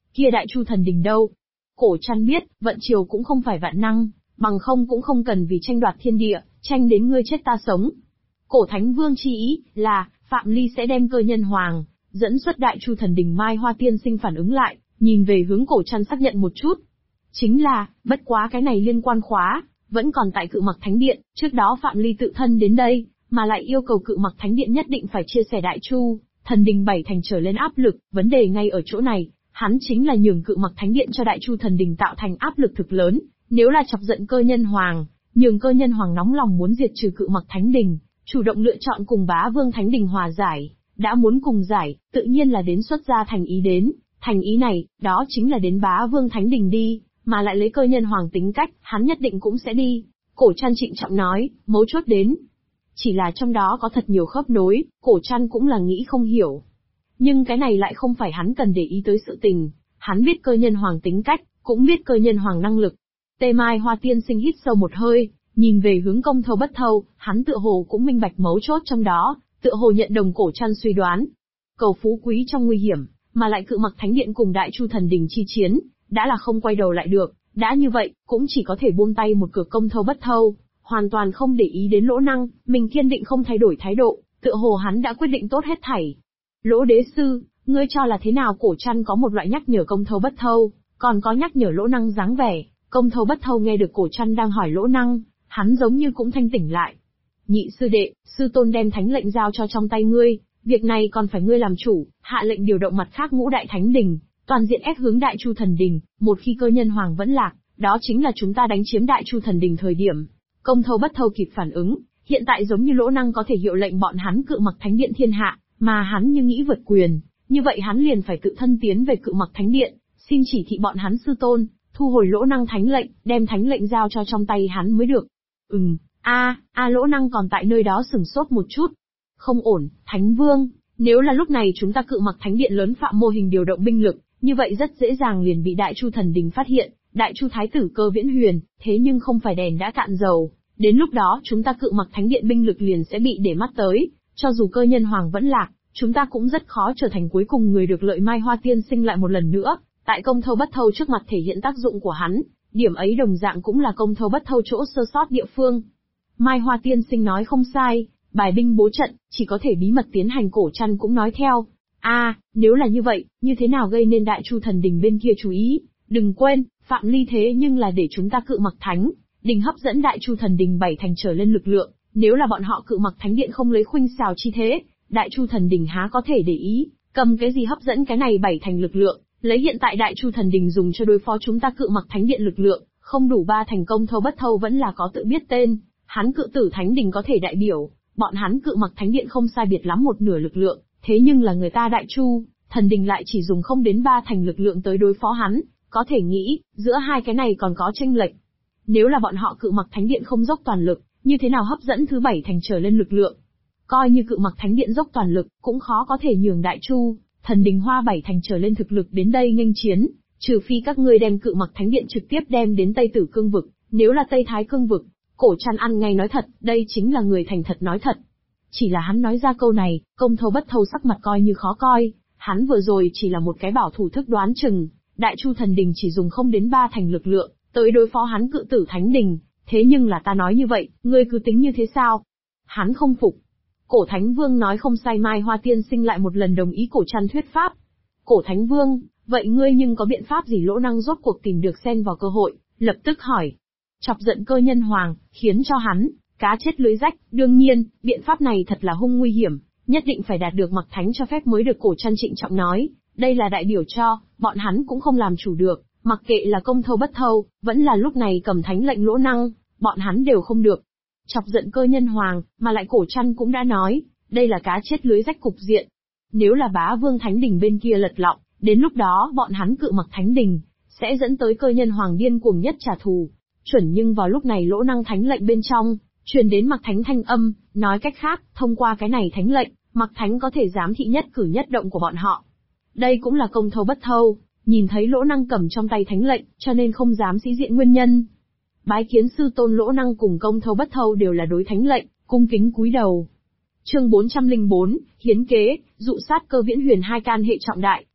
S1: Kia Đại Chu thần đình đâu? Cổ Trăn biết, vận chiều cũng không phải vạn năng, bằng không cũng không cần vì tranh đoạt thiên địa, tranh đến ngươi chết ta sống. Cổ Thánh Vương chi ý là, Phạm Ly sẽ đem Cơ Nhân Hoàng dẫn xuất Đại Chu thần đình. Mai Hoa tiên sinh phản ứng lại, nhìn về hướng Cổ Trăn xác nhận một chút. Chính là, bất quá cái này liên quan khóa, vẫn còn tại Cự Mặc Thánh Điện, trước đó Phạm Ly tự thân đến đây, mà lại yêu cầu Cự Mặc Thánh Điện nhất định phải chia sẻ Đại Chu thần đình 7 thành trở lên áp lực, vấn đề ngay ở chỗ này, hắn chính là nhường Cự Mặc Thánh Điện cho Đại Chu thần đình tạo thành áp lực thực lớn, nếu là chọc giận Cơ Nhân Hoàng, nhường Cơ Nhân Hoàng nóng lòng muốn diệt trừ Cự Mặc Thánh Đình, chủ động lựa chọn cùng Bá Vương Thánh Đình hòa giải, đã muốn cùng giải, tự nhiên là đến xuất ra thành ý đến, thành ý này, đó chính là đến Bá Vương Thánh Đình đi, mà lại lấy Cơ Nhân Hoàng tính cách, hắn nhất định cũng sẽ đi. Cổ Trăn trịnh trọng nói, mấu chốt đến. Chỉ là trong đó có thật nhiều khớp nối, Cổ Trăn cũng là nghĩ không hiểu. Nhưng cái này lại không phải hắn cần để ý tới sự tình, hắn biết Cơ Nhân Hoàng tính cách, cũng biết Cơ Nhân Hoàng năng lực. Tê Mai Hoa tiên sinh hít sâu một hơi, nhìn về hướng Công Thâu Bất Thâu, hắn tựa hồ cũng minh bạch mấu chốt trong đó, tựa hồ nhận đồng Cổ Trăn suy đoán. Cầu phú quý trong nguy hiểm, mà lại Cự Mặc Thánh Điện cùng Đại Chu thần đình chi chiến, đã là không quay đầu lại được, đã như vậy, cũng chỉ có thể buông tay một cửa Công Thâu Bất Thâu, hoàn toàn không để ý đến Lỗ Năng, mình kiên định không thay đổi thái độ, tựa hồ hắn đã quyết định tốt hết thảy. Lỗ đế sư, ngươi cho là thế nào? Cổ Trăn có một loại nhắc nhở Công Thâu Bất Thâu, còn có nhắc nhở Lỗ Năng dáng vẻ. Công Thâu Bất Thâu nghe được Cổ Trăn đang hỏi Lỗ Năng, hắn giống như cũng thanh tỉnh lại. Nhị sư đệ, sư tôn đem thánh lệnh giao cho trong tay ngươi, việc này còn phải ngươi làm chủ, hạ lệnh điều động mặt khác ngũ đại thánh đình, toàn diện ép hướng Đại Chu thần đình, một khi Cơ Nhân Hoàng vẫn lạc, đó chính là chúng ta đánh chiếm Đại Chu thần đình thời điểm. Công Thâu Bất Thâu kịp phản ứng, hiện tại giống như Lỗ Năng có thể hiệu lệnh bọn hắn Cự Mặc Thánh Điện thiên hạ, mà hắn như nghĩ vượt quyền, như vậy hắn liền phải tự thân tiến về Cự Mặc Thánh Điện, xin chỉ thị bọn hắn sư tôn, thu hồi Lỗ Năng thánh lệnh, đem thánh lệnh giao cho trong tay hắn mới được. Lỗ Năng còn tại nơi đó sửng sốt một chút. Không ổn, Thánh Vương, nếu là lúc này chúng ta Cự Mặc Thánh Điện lớn phạm mô hình điều động binh lực, như vậy rất dễ dàng liền bị Đại Chu thần đình phát hiện, Đại Chu thái tử Cơ Viễn Huyền, thế nhưng không phải đèn đã cạn dầu, đến lúc đó chúng ta Cự Mặc Thánh Điện binh lực liền sẽ bị để mắt tới, cho dù Cơ Nhân Hoàng vẫn lạc, chúng ta cũng rất khó trở thành cuối cùng người được lợi. Mai Hoa tiên sinh lại một lần nữa, tại Công Thâu Bất Thâu trước mặt thể hiện tác dụng của hắn, điểm ấy đồng dạng cũng là Công Thâu Bất Thâu chỗ sơ sót địa phương. Mai Hoa tiên sinh nói không sai, bài binh bố trận, chỉ có thể bí mật tiến hành. Cổ Trăn cũng nói theo. Nếu là như vậy, như thế nào gây nên Đại Chu thần đình bên kia chú ý? Đừng quên, Phạm Ly thế nhưng là để chúng ta Cự Mặc Thánh đình hấp dẫn Đại Chu thần đình 7 thành trở lên lực lượng, nếu là bọn họ Cự Mặc Thánh Điện không lấy khuynh xào chi thế, Đại Chu thần đình há có thể để ý, cầm cái gì hấp dẫn cái này 7 thành lực lượng, lấy hiện tại Đại Chu thần đình dùng cho đối phó chúng ta Cự Mặc Thánh Điện lực lượng, không đủ 3 thành. Công Thâu Bất Thâu vẫn là có tự biết tên, hắn Cự Tử Thánh Đình có thể đại biểu, bọn hắn Cự Mặc Thánh Điện không sai biệt lắm một nửa lực lượng, thế nhưng là người ta Đại Chu thần đình lại chỉ dùng không đến 3 thành lực lượng tới đối phó hắn, có thể nghĩ, giữa hai cái này còn có chênh lệch. Nếu là bọn họ Cự Mặc Thánh Điện không dốc toàn lực, như thế nào hấp dẫn thứ 7 thành trở lên lực lượng? Coi như Cự Mặc Thánh Điện dốc toàn lực, cũng khó có thể nhường Đại Chu thần đình hoa 7 thành trở lên thực lực đến đây nghênh chiến, trừ phi các ngươi đem Cự Mặc Thánh Điện trực tiếp đem đến Tây Tử Cương vực, nếu là Tây Thái Cương vực. Cổ Trăn ăn ngay nói thật, đây chính là người thành thật nói thật. Chỉ là hắn nói ra câu này, Công Thâu Bất Thâu sắc mặt coi như khó coi, hắn vừa rồi chỉ là một cái bảo thủ thức đoán chừng, Đại Chu thần đình chỉ dùng không đến 3 thành lực lượng, tới đối phó hắn Cự Tử Thánh Đình, thế nhưng là ta nói như vậy, ngươi cứ tính như thế sao? Hắn không phục. Cổ Thánh Vương nói không sai. Mai Hoa tiên sinh lại một lần đồng ý Cổ Trăn thuyết pháp. Cổ Thánh Vương, vậy ngươi nhưng có biện pháp gì? Lỗ Năng rốt cuộc tìm được xen vào cơ hội, lập tức hỏi. Chọc giận Cơ Nhân Hoàng, khiến cho hắn cá chết lưới rách, đương nhiên, biện pháp này thật là hung nguy hiểm, nhất định phải đạt được Mặc Thánh cho phép mới được. Cổ Trăn trịnh trọng nói, đây là đại biểu cho, bọn hắn cũng không làm chủ được, mặc kệ là Công Thâu Bất Thâu, vẫn là lúc này cầm thánh lệnh Lỗ Năng, bọn hắn đều không được. Chọc giận Cơ Nhân Hoàng, mà lại Cổ Trăn cũng đã nói, đây là cá chết lưới rách cục diện. Nếu là Bá Vương Thánh Đình bên kia lật lọng, đến lúc đó bọn hắn Cự Mặc Thánh Đình sẽ dẫn tới Cơ Nhân Hoàng điên cuồng nhất trả thù. Chuẩn, nhưng vào lúc này Lỗ Năng thánh lệnh bên trong truyền đến Mặc Thánh thanh âm, nói cách khác, thông qua cái này thánh lệnh, Mặc Thánh có thể giám thị nhất cử nhất động của bọn họ. Đây cũng là Công Thâu Bất Thâu nhìn thấy Lỗ Năng cầm trong tay thánh lệnh, cho nên không dám sĩ diện nguyên nhân. Bái kiến sư tôn. Lỗ Năng cùng Công Thâu Bất Thâu đều là đối thánh lệnh, cung kính cúi đầu. Chương 404, hiến kế, dụ sát Cơ Viễn Huyền. Hai can hệ trọng đại,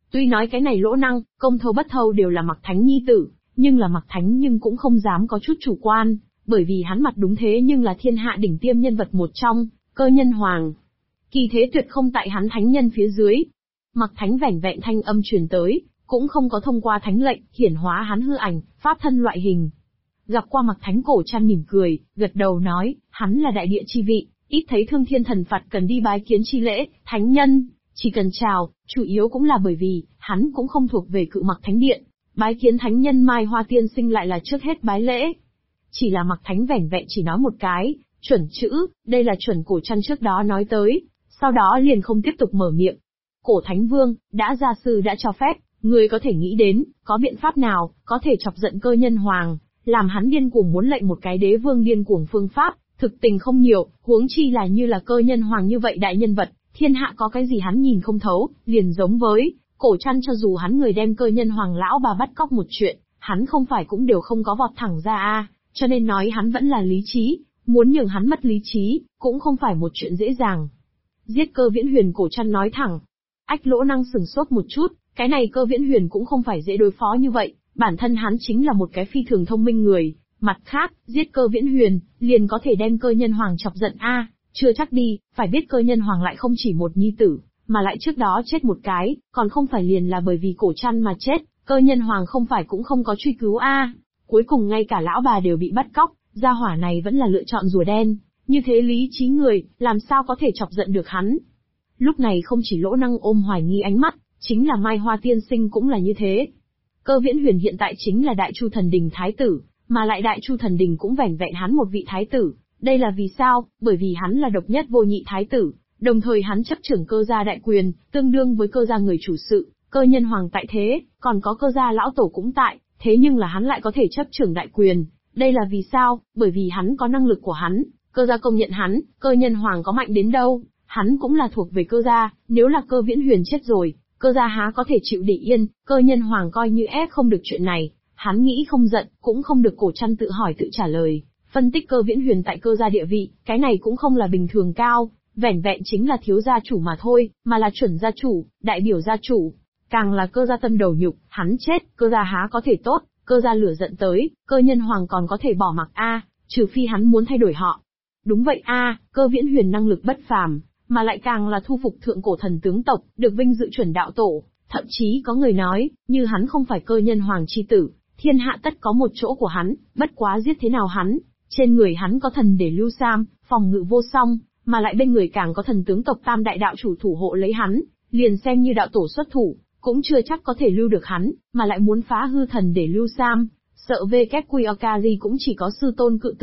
S1: Tuy nói cái này Lỗ Năng, Công Thâu Bất Thâu đều là Mặc Thánh nhi tử, nhưng là Mặc Thánh nhưng cũng không dám có chút chủ quan, bởi vì hắn mặt đúng thế nhưng là thiên hạ đỉnh tiêm nhân vật một trong, Cơ Nhân Hoàng. Kỳ thế tuyệt không tại hắn thánh nhân phía dưới. Mặc Thánh vẻn vẹn thanh âm truyền tới, cũng không có thông qua thánh lệnh, hiển hóa hắn hư ảnh, pháp thân loại hình. Gặp qua Mặc Thánh, Cổ Trăn mỉm cười, gật đầu nói, hắn là đại địa chi vị, ít thấy Thương Thiên Thần Phạt cần đi bái kiến chi lễ, thánh nhân, chỉ cần chào, chủ yếu cũng là bởi vì, hắn cũng không thuộc về Cự Mặc Thánh Điện, bái kiến thánh nhân Mai Hoa Tiên Sinh lại là trước hết bái lễ. Chỉ là Mặc Thánh vẻn vẹn chỉ nói một cái, chuẩn chữ, đây là chuẩn Cổ Trăn trước đó nói tới, sau đó liền không tiếp tục mở miệng. Cổ Thánh Vương, đã gia sư đã cho phép, người có thể nghĩ đến, có biện pháp nào, có thể chọc giận Cơ Nhân Hoàng, làm hắn điên cuồng muốn lệnh một cái đế vương điên cuồng phương pháp, thực tình không nhiều, huống chi là như là Cơ Nhân Hoàng như vậy đại nhân vật, thiên hạ có cái gì hắn nhìn không thấu, liền giống với, Cổ Trăn cho dù hắn người đem Cơ Nhân Hoàng lão bà bắt cóc một chuyện, hắn không phải cũng đều không có vọt thẳng ra cho nên nói hắn vẫn là lý trí, muốn nhường hắn mất lý trí, cũng không phải một chuyện dễ dàng. Giết Cơ Viễn Huyền, Cổ Trăn nói thẳng. Ách Lỗ Năng sừng sốt một chút, cái này Cơ Viễn Huyền cũng không phải dễ đối phó như vậy, bản thân hắn chính là một cái phi thường thông minh người, mặt khác, giết Cơ Viễn Huyền, liền có thể đem Cơ Nhân Hoàng chọc giận chưa chắc đi, phải biết Cơ Nhân Hoàng lại không chỉ một nhi tử, mà lại trước đó chết một cái, còn không phải liền là bởi vì Cổ Trăn mà chết, Cơ Nhân Hoàng không phải cũng không có truy cứu cuối cùng ngay cả lão bà đều bị bắt cóc, gia hỏa này vẫn là lựa chọn rùa đen, như thế lý trí người, làm sao có thể chọc giận được hắn. Lúc này không chỉ Lỗ Năng ôm hoài nghi ánh mắt, chính là Mai Hoa Tiên Sinh cũng là như thế. Cơ Viễn Huyền hiện tại chính là Đại Chu Thần Đình thái tử, mà lại Đại Chu Thần Đình cũng vẻn vẹn hắn một vị thái tử, đây là vì sao? Bởi vì hắn là độc nhất vô nhị thái tử, đồng thời hắn chấp trưởng Cơ gia đại quyền, tương đương với Cơ gia người chủ sự, Cơ Nhân Hoàng tại thế, còn có Cơ gia lão tổ cũng tại, thế nhưng là hắn lại có thể chấp trưởng đại quyền, đây là vì sao? Bởi vì hắn có năng lực của hắn, Cơ gia công nhận hắn, Cơ Nhân Hoàng có mạnh đến đâu, hắn cũng là thuộc về Cơ gia, nếu là Cơ Viễn Huyền chết rồi, Cơ gia há có thể chịu để yên, Cơ Nhân Hoàng coi như ép không được chuyện này, hắn nghĩ không giận, cũng không được. Cổ Trăn tự hỏi tự trả lời, phân tích Cơ Viễn Huyền tại Cơ gia địa vị, cái này cũng không là bình thường cao, vẻn vẹn chính là thiếu gia chủ mà thôi, mà là chuẩn gia chủ, đại biểu gia chủ, càng là Cơ gia tâm đầu nhục, hắn chết, Cơ gia há có thể tốt, Cơ gia lửa giận tới, Cơ Nhân Hoàng còn có thể bỏ mặc trừ phi hắn muốn thay đổi họ. Đúng vậy Cơ Viễn Huyền năng lực bất phàm, mà lại càng là thu phục thượng cổ thần tướng tộc, được vinh dự chuẩn đạo tổ, thậm chí có người nói, như hắn không phải Cơ Nhân Hoàng chi tử, thiên hạ tất có một chỗ của hắn, bất quá giết thế nào hắn, trên người hắn có thần để lưu sam, phòng ngự vô song, mà lại bên người càng có thần tướng tộc tam đại đạo chủ thủ hộ lấy hắn, liền xem như đạo tổ xuất thủ, cũng chưa chắc có thể lưu được hắn, mà lại muốn phá hư thần để lưu sam, sợ VKQOKG cũng chỉ có sư tôn cự